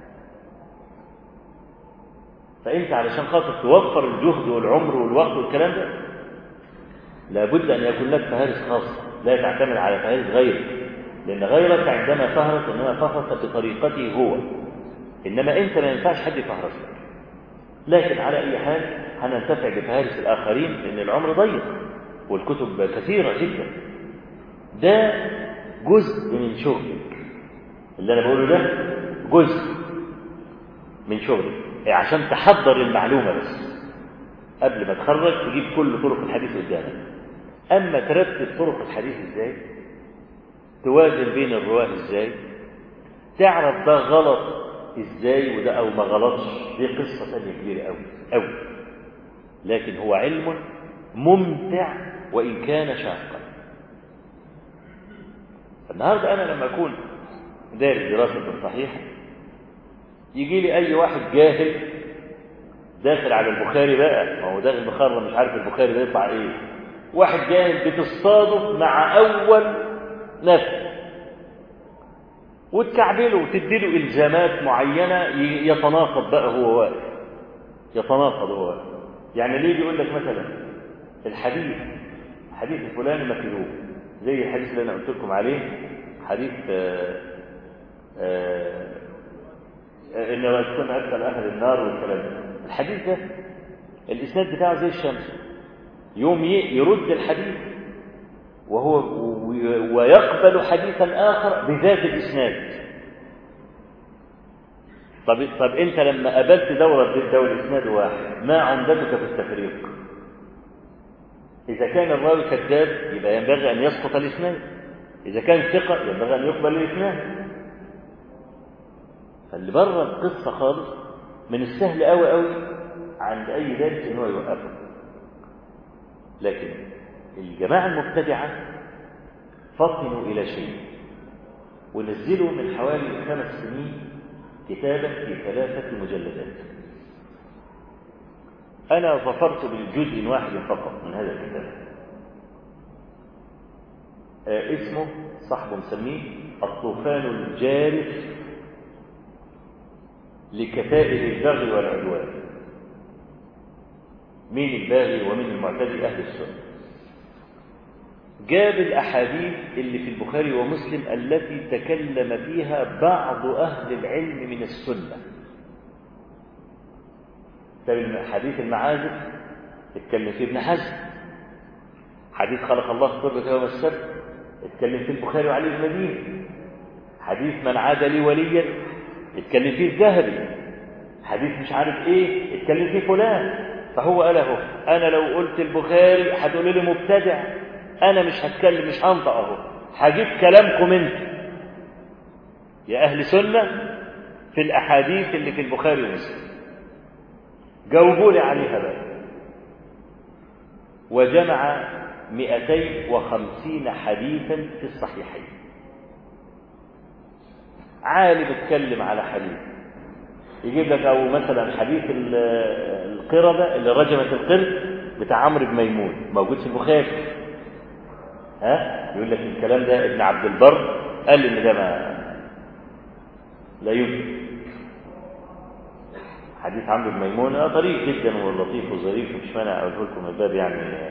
فانت علشان خاطر توفر الجهد والعمر والوقت والكلام ده لابد ان يكون لك فهارس خاصه، لا تعتمد على فهارس غيرك، لان غيرك عندما فهرس انما فهرس بطريقته هو، انما انت ما ينفعش حد يفهرس لك. لكن على اي حال هننتفع بفهارس الاخرين لان العمر ضيق والكتب كثيره جدا. ده جزء من شغلك، اللي انا بقوله ده جزء من شغلك عشان تحضر المعلومه بس قبل ما تخرج تجيب كل طرق الحديث قدامك. اما ترتب طرق الحديث ازاي، توازن بين الرواه ازاي، تعرف ده غلط ازاي وده او ما غلطش، دي قصه ثانيه كبيره قوي قوي. لكن هو علم ممتع وان كان شاقا. النهارده انا لما اكون دارس دراسه صحيحه يجي لي اي واحد جاهل داخل على البخاري بقى، ما هو داخل بخار مش عارف البخاري ده يطلع ايه، واحد جاهل بتصطادف مع اول نفس وتكعبله وتديله الزامات معينه يتناقض بقى هو واقف، يتناقض هو واقف. يعني ليه بيقول لك مثلا الحديث الفلاني مكذوب، زي الحديث اللي انا قلت لكم عليه، حديث إن يكون أكثر أهل النار والكلام ده. الحديث ده الإسناد بتاعه زي الشمس، يوم يرد الحديث ويقبل حديثا آخر بذات الإسناد. طب أنت لما قابلت دورة والإسناد واحد، ما عمدتك في التفريق؟ إذا كان الراوي كذاب يبقى ينبغي أن يسقط الإسناد، إذا كان ثقة ينبغي أن يقبل الإسناد. فاللي بره القصه خالص من السهل قوي عند اي دارس ان هو يوقفه. لكن الجماعه المبتدعه فطنوا الى شيء ونزلوا من حوالي 5 سنين كتابا في 3 مجلدات. انا ظفرت بالجزء واحد فقط من هذا الكتاب، اسمه صاحبه مسميه الطوفان الجارف لكتائب البغي والعدوان. مين الباغي ومين المعتدي؟ أهل السنة. جاب الأحاديث اللي في البخاري ومسلم التي تكلم فيها بعض أهل العلم من السنة. حديث المعازف اتكلم فيه ابن حزم، حديث خلق الله التربة يوم السبت اتكلم فيه البخاري وعلي بن المديني، حديث من عاد لي وليا اتكلم فيه الذهبي، حديث مش عارف ايه اتكلم فيه فلان. فهو قال اهو، انا لو قلت البخاري هتقولوا لي مبتدع، انا مش هتكلم، مش هنطق، اهو هجيب كلامكم انتم يا اهل سنه في الاحاديث اللي في البخاري ومسلم، جاوبوا لي عليها بقى. وجمع 250 حديثا في الصحيحين. عالم اتكلم على حديث يجيب لك، او مثلا حديث القردة اللي رجمت القرد بتاع عمرو بن ميمون موجود في البخاري، يقول لك الكلام ده ابن عبد البر قال ان ده لا يمكن. حديث عمرو بن ميمون طريق جدا ولطيف وظريف، مش مانع اقوله لكم من باب يعني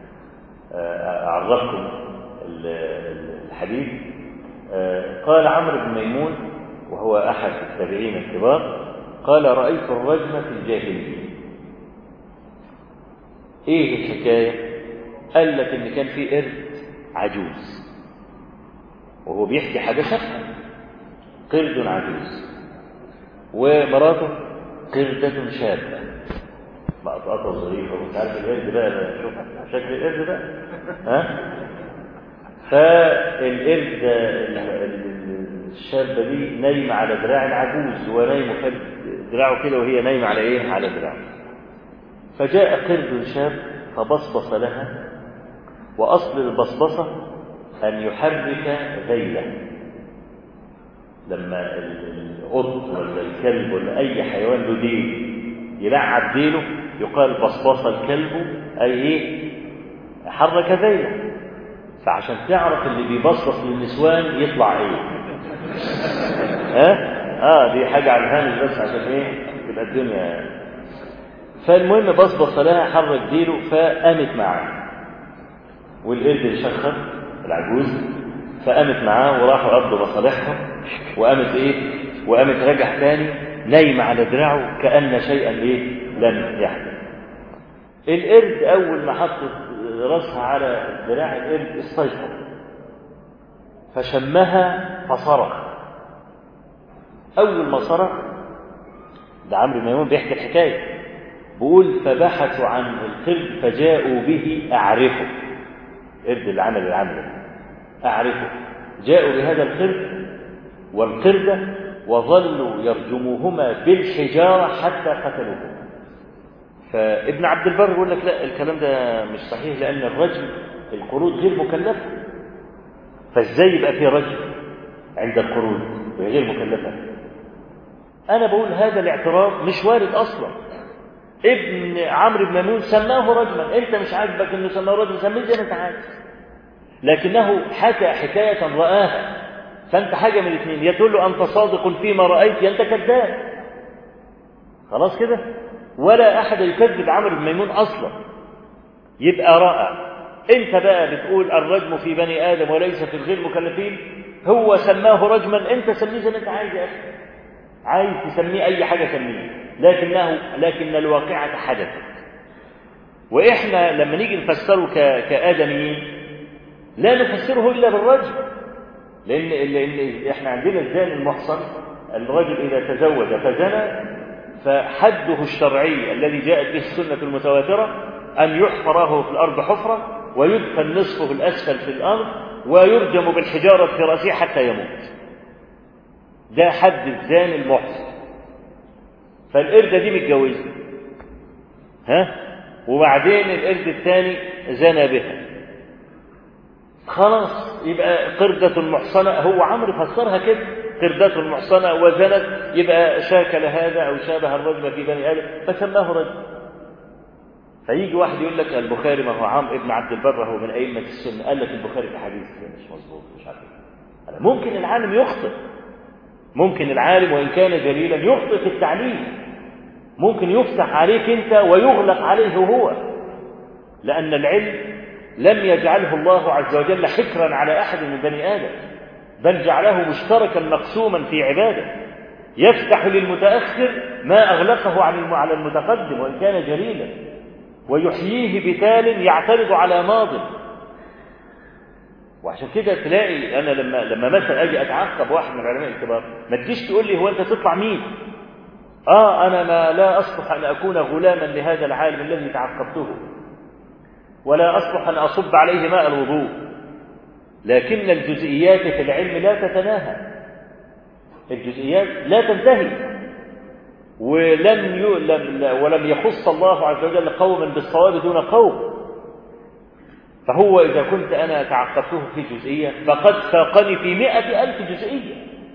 اعرفكم الحديث. قال عمرو بن ميمون وهو احد التابعين الكبار، قال رأيت الرجم في الجاهلية. ايه الحكاية؟ قال لك ان كان في قرد عجوز، وهو بيحكي حاجة شافها، قرد عجوز ومراته قردة شابة مقطقطة وظريفة، وانت عارف القرد بقى، شوف شكل القرد بقى، ها؟ فالقرد الشابة دي نايمة على دراع العجوز، ونايم وخد دراعه كده وهي نايمة على ايه؟ على دراعه. فجاء قرد شاب فبصبص لها، وأصل البصبصة أن يحرك ذيله. لما القط ولا الكلب ولا أي حيوان له ديل يلعب ديله يقال بصبص الكلب، أي إيه؟ حرك ذيله. فعشان تعرف اللي بيبصبص للنسوان يطلع إيه؟ دي حاجة على الهامش بس عشان إيه؟ تبقى الدنيا. فالمهم بصبص لها، حرك ديله، فقامت معاه، والقرد شخر العجوز، فقامت معاه وراحوا قضوا مصالحهم، وقامت ايه؟ وقامت رجع تاني نايم على دراعه كأن شيئا ايه؟ لم يحدث. القرد اول ما حطت راسها على دراع القرد استيقظ فشمها فصرخ. اول ما صرخ، ده عمرو بن ميمون بيحكي الحكايه، بيقول فبحثوا عن القرد فجاءوا به اعرفه. القرد اللي عمل العمل اعرفه، جاءوا بهذا القرد والقردة وظلوا يرجموهما بالحجارة حتى قتلوهما. فابن عبد البر يقول لك لا، الكلام ده مش صحيح، لأن الرجم القرود غير مكلفة، فازاي يبقى فيه رجم عند القرود غير مكلفة؟ أنا بقول هذا الاعتراض مش وارد أصلا. ابن عمرو بن ميمون سماه رجما، أنت مش عاجبك إنه سماه رجما، سميه زي ما أنت عايز، لكنه حكى حكاية رآها. فأنت حاجة من الاثنين، يا تقول له أنت صادق فيما رأيت يا أنت كذاب، خلاص كده. ولا أحد يكذب عمرو بن ميمون أصلا، يبقى رأى. أنت بقى بتقول الرجم في بني آدم وليس في الغير مكلفين، هو سماه رجما، أنت سميه زي ما أنت عايز يا أخي، عايز تسميه أي حاجة سميه، لكن الواقعة حدثت. وإحنا لما نيجي نفسره كآدميين لا نفسره إلا بالرجم، لأن إحنا عندنا الزاني المحصن، الرجل إذا تزوج فزنى فحده الشرعي الذي جاءت به السنة المتواترة أن يحفره في الأرض حفرة ويدفن نصفه الأسفل في الأرض ويرجم بالحجارة في رأسه حتى يموت. ده حد الزاني المحصن. فالقردة دي متجوزة، وبعدين القرد الثاني زنى بها، خلاص يبقى قردة محصنة. هو عمرو فسرها كده، قردة محصنة وزنت، يبقى شاكل هذا أو شابه الرجل في بني آدم فسماه رجل. فيجي واحد يقول لك البخاري، ما هو عمرو ابن عبد البر هو من أئمة السنة، قال لك البخاري في حديث مش مظبوط، مش عارف. ممكن العالم يخطئ، ممكن العالم وإن كان جليلا يخطئ في التعليم، ممكن يفتح عليك أنت ويغلق عليه هو، لأن العلم لم يجعله الله عز وجل حكرا على أحد من بني آدم، بل جعله مشتركا مقسوما في عباده، يفتح للمتأخر ما أغلقه على المتقدم وإن كان جليلا، ويحييه بتال يعترض على ماض. وعشان كده تلاقي أنا لما مثلا أجي أتعقب واحد من العلماء الكبار، ما تجيش تقول لي هو أنت تطلع مين؟ أنا لا أصلح أن أكون غلاما لهذا العالم الذي تعقبته، ولا أصلح أن أصب عليه ماء الوضوء، لكن الجزئيات في العلم لا تتناهى، الجزئيات لا تنتهي، ولم يخص الله عز وجل قوما بالصواب دون قوم. فهو إذا كنت أنا تعقبته في جزئية فقد فاقني في 100,000 جزئية،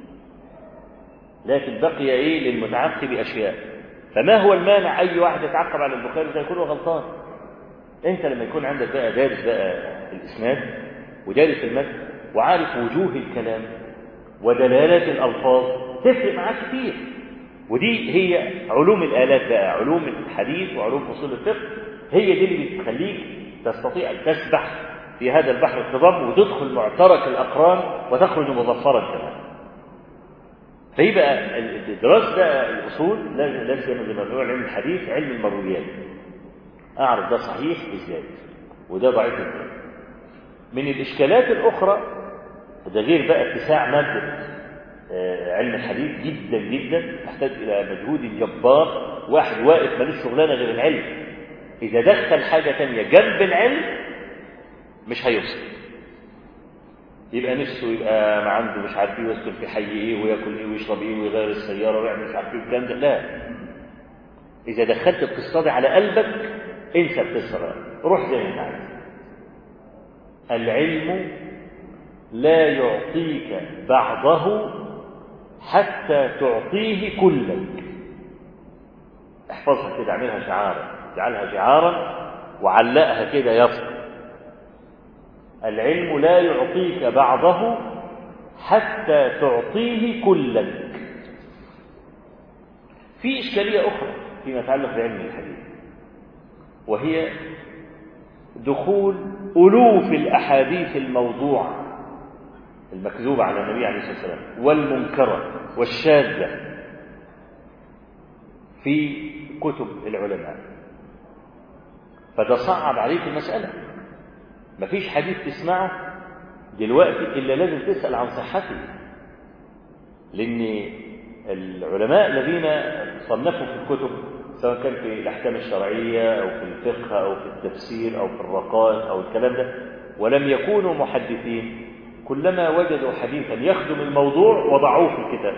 لكن بقي للمتعقب أشياء. فما هو المانع أي واحد يتعقب على البخاري ده يكون غلطان؟ أنت لما يكون عندك بقى دارس بقى الإسناد ودارس المتن وعارف وجوه الكلام ودلالات الألفاظ تفرق معاك كتير. ودي هي علوم الآلات بقى، علوم الحديث وعلوم أصول الفقه، هي دي اللي بتخليك تستطيع أن تسبح في هذا البحر الخضم وتدخل معترك الأقران وتخرج مظفرا كمان. فيبقى الدراسة ده الأصول لا سيما زي ما بنقول علم الحديث علم المرويات، أعرف ده صحيح إزاي وده ضعيف إزاي. من الإشكالات الأخرى ده غير بقى اتساع مادة علم الحديث جدا جدا، تحتاج إلى مجهود جبار، واحد واقف مالوش شغلانة غير العلم، إذا دخل حاجة تانية جنب العلم مش هيوصل، يبقى نفسه يبقى ما عنده مش عارف ايه، ويسكن في حي ايه، وياكل ايه، ويشرب ايه، ويغير السياره، ويعمل مش عارف ايه الكلام ده. لا، اذا دخلت القصه دي على قلبك انسى القصه، روح زي ما انت عايز. العلم لا يعطيك بعضه حتى تعطيه كلك. احفظها كده، اعملها شعارا، اجعلها شعارا وعلقها كده يفضل. العلم لا يعطيك بعضه حتى تعطيه كلك. في إشكالية أخرى فيما يتعلق بعلم الحديث، وهي دخول ألوف الأحاديث الموضوعة المكذوبة على النبي عليه الصلاة والسلام والمنكرة والشاذة في كتب العلماء، فده صعب عليك المسألة. مفيش حديث تسمعه دلوقتي إلا لازم تسأل عن صحته، لأن العلماء الذين صنفوا في الكتب سواء كان في الأحكام الشرعية أو في الفقه أو في التفسير أو في الرقائق أو الكلام ده، ولم يكونوا محدثين، كلما وجدوا حديثا يخدم الموضوع وضعوه في الكتاب،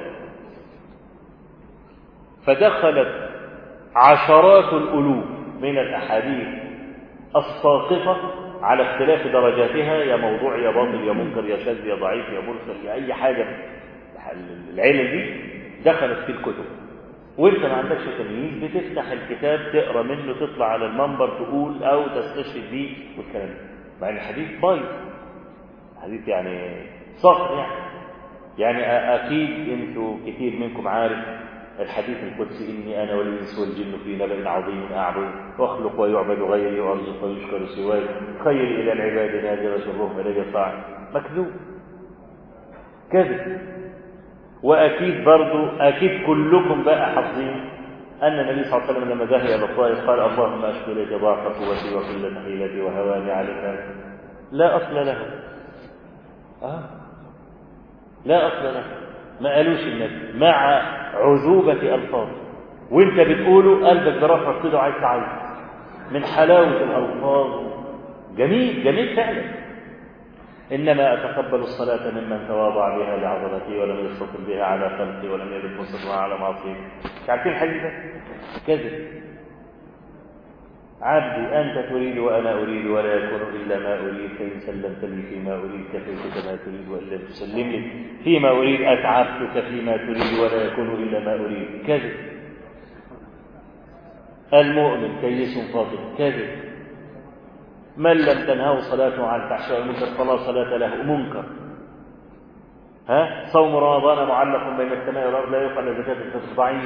فدخلت عشرات الألوف من الأحاديث الساقطة على اختلاف درجاتها، يا موضوع يا باطل يا منكر يا شاذ يا ضعيف يا مرسل يا أي حاجة. العلم دي دخلت في الكتب وانت ما عندكش تمييز، بتفتح الكتاب تقرا منه، تطلع على المنبر تقول او تستشهد بيه والكلام ده، مع ان الحديث بايظ، الحديث يعني صخر. يعني اكيد انتوا كتير منكم عارف الحديث القدسي: اني انا والانس والجن في نبأ عظيم اعبد واخلق ويعبد غيري وارزق ويشكر سواي، خير الى العباد نادرة الروح الي صاع. مكذوب، كذب. واكيد برضو اكيد كلكم بقى حافظين ان النبي صلى الله عليه وسلم لما ذهب الى الطائف قال: اللهم اشكو اليك ضعف قوتي وقله حيلتي وهواني عليك. لا اصل له، لا اصل له، ما قالوش النبي، مع عذوبه الفاظ، وانت بتقوله قلبك برفع كده وعايز تعيط من حلاوه الالفاظ. جميل جميل فعلا. إنما أتقبل الصلاة ممن تواضع بها لعظمتي ولم يستطل بها على خلقي ولم يرد مستطلها على معصيتي. عارفين الحديث ده؟ كذب. عبدي أنت تريد وأنا أريد ولا يكون إلا ما أريد، فإن سلمتني فيما أريد كفيتك ما تريد، وإن لم تسلمني فيما أريد أتعبتك فيما تريد ولا يكون إلا ما أريد. كذب. المؤمن كيس فاضل. كذب. من لم تنهه صلاته عن الفحشاء والمنكر فلا صلاة له. منكر. صوم رمضان معلق بين السماء والارض لا يقبل زكاة الفطر. ضعيف.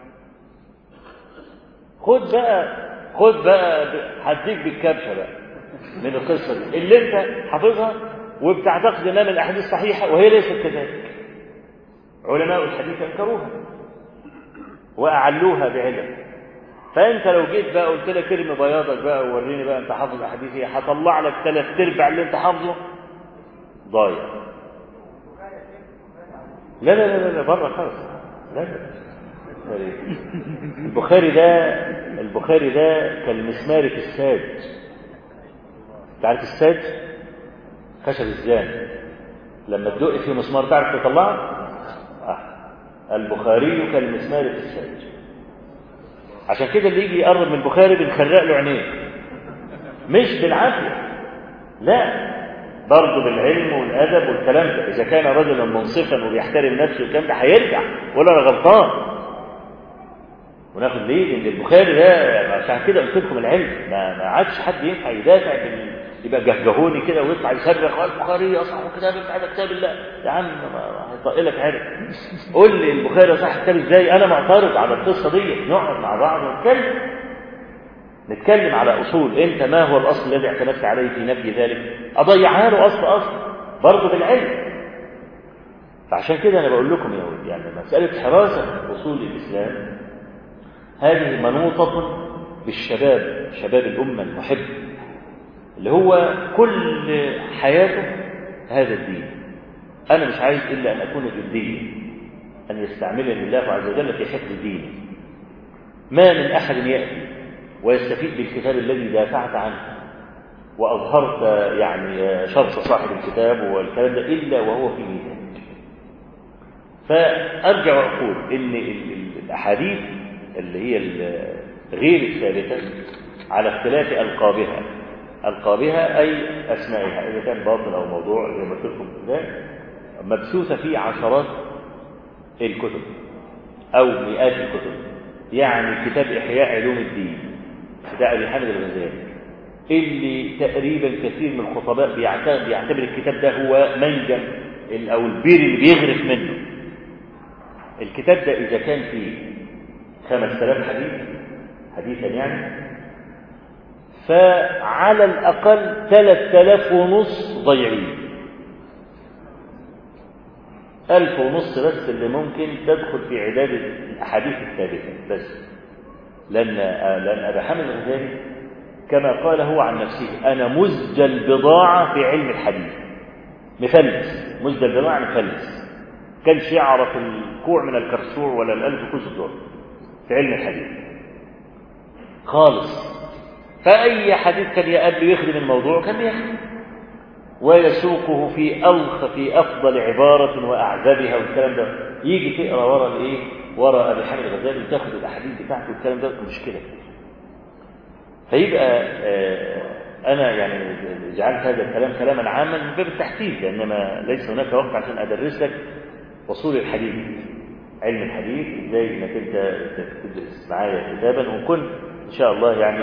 خد بقى هديك بالكبشه بقى من القصه دي اللي انت حافظها وبتعتقد انها من الاحاديث الصحيحه وهي ليست كذلك. علماء الحديث انكروها واعلوها بعلم. فانت لو جيت بقى قلت لك ارمي بياضك بقى ووريني بقى انت حافظ احاديث ايه، هطلع لك 3/4 اللي انت حافظه ضايع. لا لا لا لا بره خالص. لا لا. البخاري ده كالمسمار في الساج. تعرف الساج؟ خشب الزان لما تدق فيه مسمار تعرف تطلعه؟ البخاري كالمسمار في الساج. عشان كده اللي يجي يقرب من البخاري بنخرق له عينيه، مش بالعافيه، لا، برضه بالعلم والادب والكلام ده. اذا كان رجلا منصفا وبيحترم نفسه والكلام ده هيرجع ولا انا غلطان وناخد ليه. لان البخاري ده عشان كده قلت لكم العلم ما عادش حد ينفع يدافع يبقى جهجهوني كده ويطلع يصرخ البخاري اصح كتاب بعد كتاب الله. يا عم طائلك عرق. قول لي البخاري صح كتاب ازاي؟ انا معترض على القصه دي. نقعد مع بعض نتكلم على اصول. انت ما هو الاصل الذي اعتمدت عليه في نفي ذلك؟ اضيعها له اصل برضه بالعلم. فعشان كده انا بقول لكم يا ولد، يعني مساله حراسه اصول الاسلام هذه منوطه بالشباب، شباب الامه المحب اللي هو كل حياته هذا الدين. انا مش عايز الا ان اكون جنديا، ان يستعملني الله عز وجل في حفظ ديني. ما من احد ياتي ويستفيد بالكتاب الذي دافعت عنه واظهرت يعني شرط صاحب الكتاب والكلام ده الا وهو في ميزان. فارجع واقول ان الاحاديث اللي هي غير الثابته على اختلاف القابها اي اسمائها، اذا كان باطل او موضوع زي ما قلت لكم كده، مبثوثه في عشرات الكتب او مئات الكتب. يعني كتاب احياء علوم الدين بتاع ابي حامد الغزالي اللي تقريبا كثير من الخطباء بيعتبر الكتاب ده هو منجم او البير اللي بيغرف منه. الكتاب ده اذا كان فيه 5000 حديثا يعني، فعلى الأقل 3500 ضيعين. 1500 بس اللي ممكن تدخل في عداد الأحاديث الثابتة بس. لأن أبا حامد الغزالي كما قال هو عن نفسه أنا مزج البضاعة في علم الحديث، مفلس. مزج البضاعة مفلس، كانش يعرف الكوع من الكرسوع ولا الألف كوز الدور في علم الحديث خالص. فأي حديث كان يقابله يخدم الموضوع كان يخدم ويسوقه في أفضل عبارة وأعذبها والكلام ده. يجي تقرأ ورا أبي حامد الغزالي وتاخد الأحاديث بتاعته والكلام ده مشكلة. فيبقى أنا يعني جعلت هذا الكلام كلاما عاما من باب التحفيز، لأنما ليس هناك وقت عشان أدرس لك أصول الحديث، علم الحديث إزاي إنك أنت تدرس معايا كتابا. وكن إن شاء الله يعني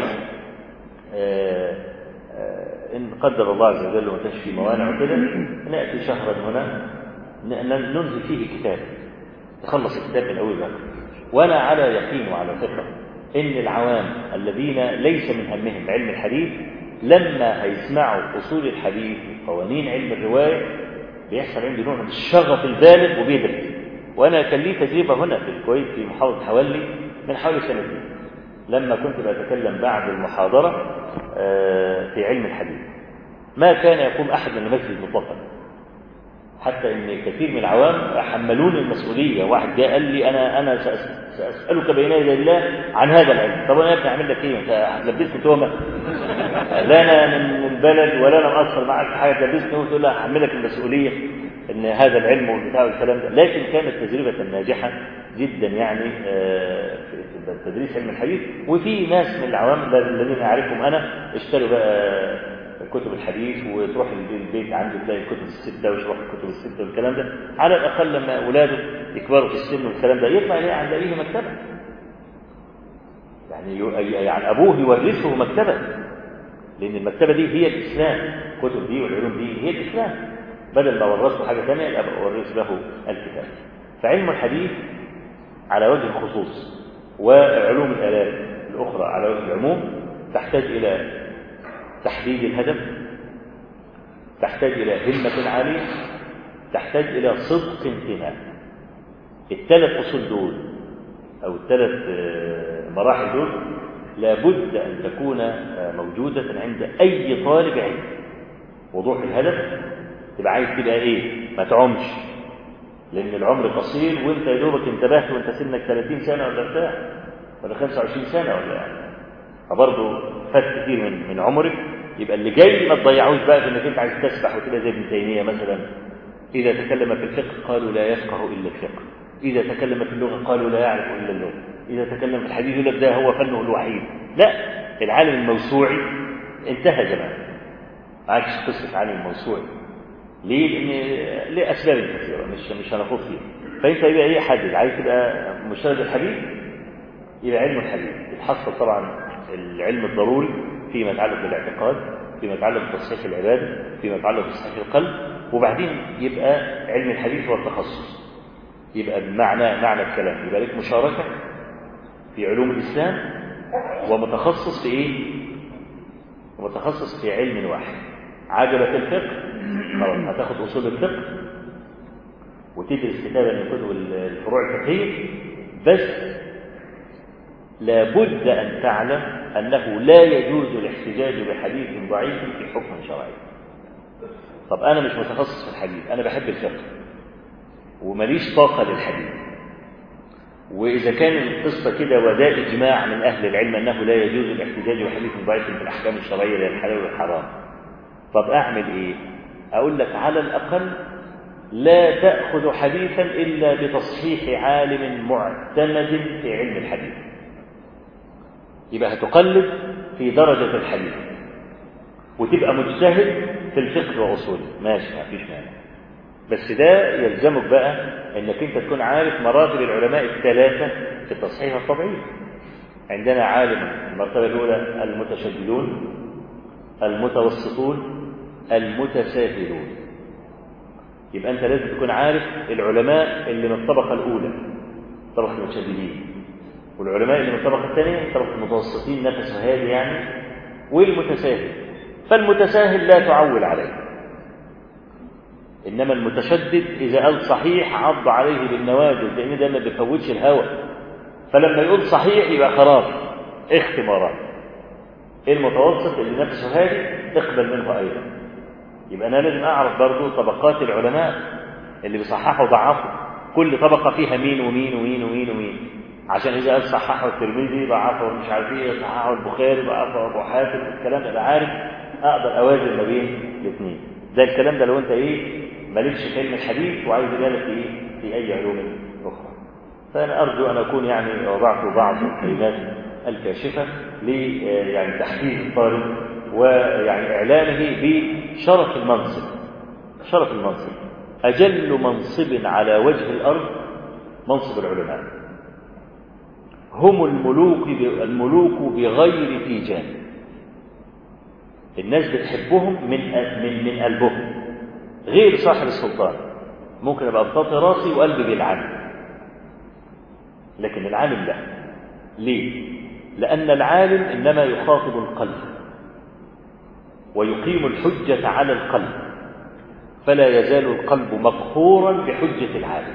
إن قدر الله عز وجل وما كانش في موانع وكده نأتي شهرا هنا ننزل فيه كتاب نخلص الكتاب من أول باب. وأنا على يقين وعلى ثقة إن العوام الذين ليس من همهم علم الحديث لما هيسمعوا أصول الحديث وقوانين علم الرواية بيحصل عندي نوع من الشغف البالغ وبيدرس. وأنا كان لي تجربة هنا في الكويت في محافظة حوالي من حوالي سنتين، لما كنت بتكلم بعد المحاضرة في علم الحديث ما كان يقوم أحد من المسجد مطلقا، حتى إن كثير من العوام حملوني المسؤولية. واحد جاء قال لي أنا سأسألك بين يدي الله عن هذا العلم. طب أنا يا ابني أعمل لك إيه؟ أنت هتلبسني تهمة؟ لا أنا من البلد ولا أنا مقصر معك في حاجة تلبسني وتقول لا هحمل لك المسؤولية إن هذا العلم والبتاع والكلام ده. لكن كانت تجربة ناجحة جدا يعني في تدريس علم الحديث. وفي ناس من العوام الذين أعرفهم أنا اشتروا بقى كتب الحديث وتروح البيت عنده تلاقي الكتب الستة ويشرح الكتب الستة والكلام ده. على الأقل لما أولاده يكبروا في السن والكلام ده يطلع إليه عند أبيه مكتبة، يعني أبوه يورثه مكتبة، لأن المكتبة دي هي الإسلام. الكتب دي والعلوم دي هي الإسلام، بدل ما ورثه حاجة ثانية يبقى أورث له الكتاب. فعلم الحديث على وجه الخصوص وعلوم الآلات الأخرى على وجه العموم تحتاج إلى تحديد الهدف، تحتاج إلى همة عالية، تحتاج إلى صدق انتهاء. الثلاث أصول دول أو الثلاث مراحل دول لابد أن تكون موجودة عند أي طالب علم. وضوح الهدف، تبقى عايز تبقى إيه؟ ما تعمش، لأن العمر قصير وأنت يا دوبك انتبهت وأنت سنك 30 سنة ولا بتاع ولا 25 سنة ولا يعني فبرضه فات كتير من عمرك. يبقى اللي جاي ما تضيعوش بقى في انك انت عايز تسبح وتبقى زي ابن تيميه مثلا. اذا تكلم في الفقه قالوا لا يفقه الا الفقه، اذا تكلم في اللغه قالوا لا يعرف الا اللغه، اذا تكلم في الحديث يقول لك ده هو فنه الوحيد. لا، العالم الموسوعي انتهى زمان، ما عادش قصه عالم موسوعي. ليه؟ لان لاسباب كثيره مش هنخوض فيها. فانت يبقى ايه حدد عايز تبقى مشترك الحديث، يبقى علم الحديث يتحصل طبعا العلم الضروري فيما يتعلق بالاعتقاد، فيما يتعلق بتصحيح العباده، فيما يتعلق بتصحيح القلب، وبعدين يبقى علم الحديث هو التخصص. يبقى معنى الكلام يبقى لك مشاركة في علوم الإسلام ومتخصص في إيه؟ ومتخصص في علم واحد. عجبك الفقه خلاص هتاخد أصول الفقه وتدرس كتابا من كتب الفروع الفقهية، بس لابد أن تعلم أنه لا يجوز الاحتجاج بحديث ضعيف في حكم شرعي. طب أنا مش متخصص في الحديث، أنا بحب الفقه ومليش طاقة للحديث، وإذا كان القصة كده وده إجماع من أهل العلم أنه لا يجوز الاحتجاج بحديث ضعيف في الأحكام الشرعية للحلال والحرام، طب أعمل إيه؟ أقول لك على الأقل لا تأخذ حديثا إلا بتصحيح عالم معتمد في علم الحديث. يبقى هتقلد في درجة الحديث وتبقى مجتهد في الفقه وأصوله، ماشي مفيش مانع، بس ده يلزمك بقى انك انت تكون عارف مراتب العلماء الثلاثة في التصحيح والتضعيف. عندنا عالم المرتبة الأولى المتشددون، المتوسطون، المتساهلون. يبقى انت لازم تكون عارف العلماء اللي من الطبقة الأولى طبقة المتشددين، والعلماء اللي من الطبقة الثانية طبقة المتوسطين نفسه هادي يعني، والمتساهل. فالمتساهل لا تعول عليه، إنما المتشدد إذا قال صحيح عض عليه بالنواجذ، لأن ده ما بيفوتش الهوى، فلما يقول صحيح يبقى خلاص اختم وراه. المتوسط اللي نفسه هادي اقبل منه أيضا. يبقى أنا لازم أعرف برضو طبقات العلماء اللي بيصححوا ضعفوا، كل طبقة فيها مين ومين ومين ومين ومين، عشان إذا قال صححه الترمذي ضعفه مش عارف إيه، صححه البخاري ضعفه أبو حاتم، الكلام ده عارف أقدر أوازن ما بين الاثنين. ده الكلام ده لو أنت إيه مالكش في علم الحديث وعايز ذلك في أي علوم أخرى. فأنا أرجو أن أكون يعني وضعت بعض الكلمات الكاشفة يعني تحفيز الطالب ويعني إعلامه بشرف المنصب. شرف المنصب أجل منصب على وجه الأرض منصب العلماء، هم الملوك بغير تيجان. الناس بتحبهم من قلبهم، غير صاحب السلطان ممكن ابقى بطاطي راسي وقلبي بيلعن، لكن العالم لا. ليه؟ لأن العالم إنما يخاطب القلب ويقيم الحجة على القلب، فلا يزال القلب مقهورا بحجة العالم.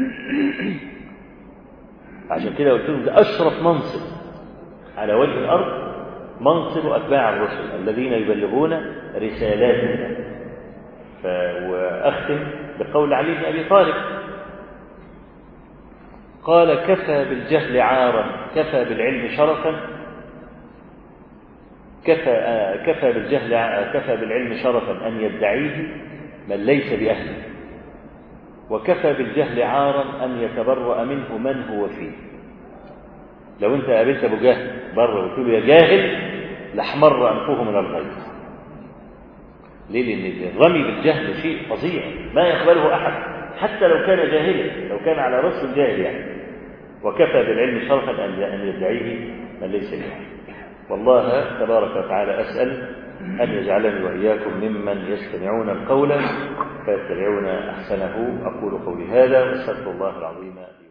عشان كده قلت لهم ده أشرف منصب على وجه الأرض منصب أتباع الرسل الذين يبلغون رسالات الله. وأختم بقول علي بن أبي طالب قال: كفى بالجهل عارا، كفى بالعلم شرفا، كفى بالعلم شرفا أن يدعيه من ليس بأهله، وكفى بالجهل عارا أن يتبرأ منه من هو فيه. لو أنت قابلت أبو جهل بره وقلت له يا جاهل لاحمر أنفه من الغيظ. ليه؟ لأن الرمي بالجهل شيء فظيع ما يقبله أحد حتى لو كان جاهلا، لو كان على رأس الجاهل يعني. وكفى بالعلم شرفا أن يدعيه من ليس به. والله تبارك وتعالى أسأل أن يجعلني وإياكم ممن يستمعون القول فيتبعون أحسنه. أقول قولي هذا واستغفر الله العظيم.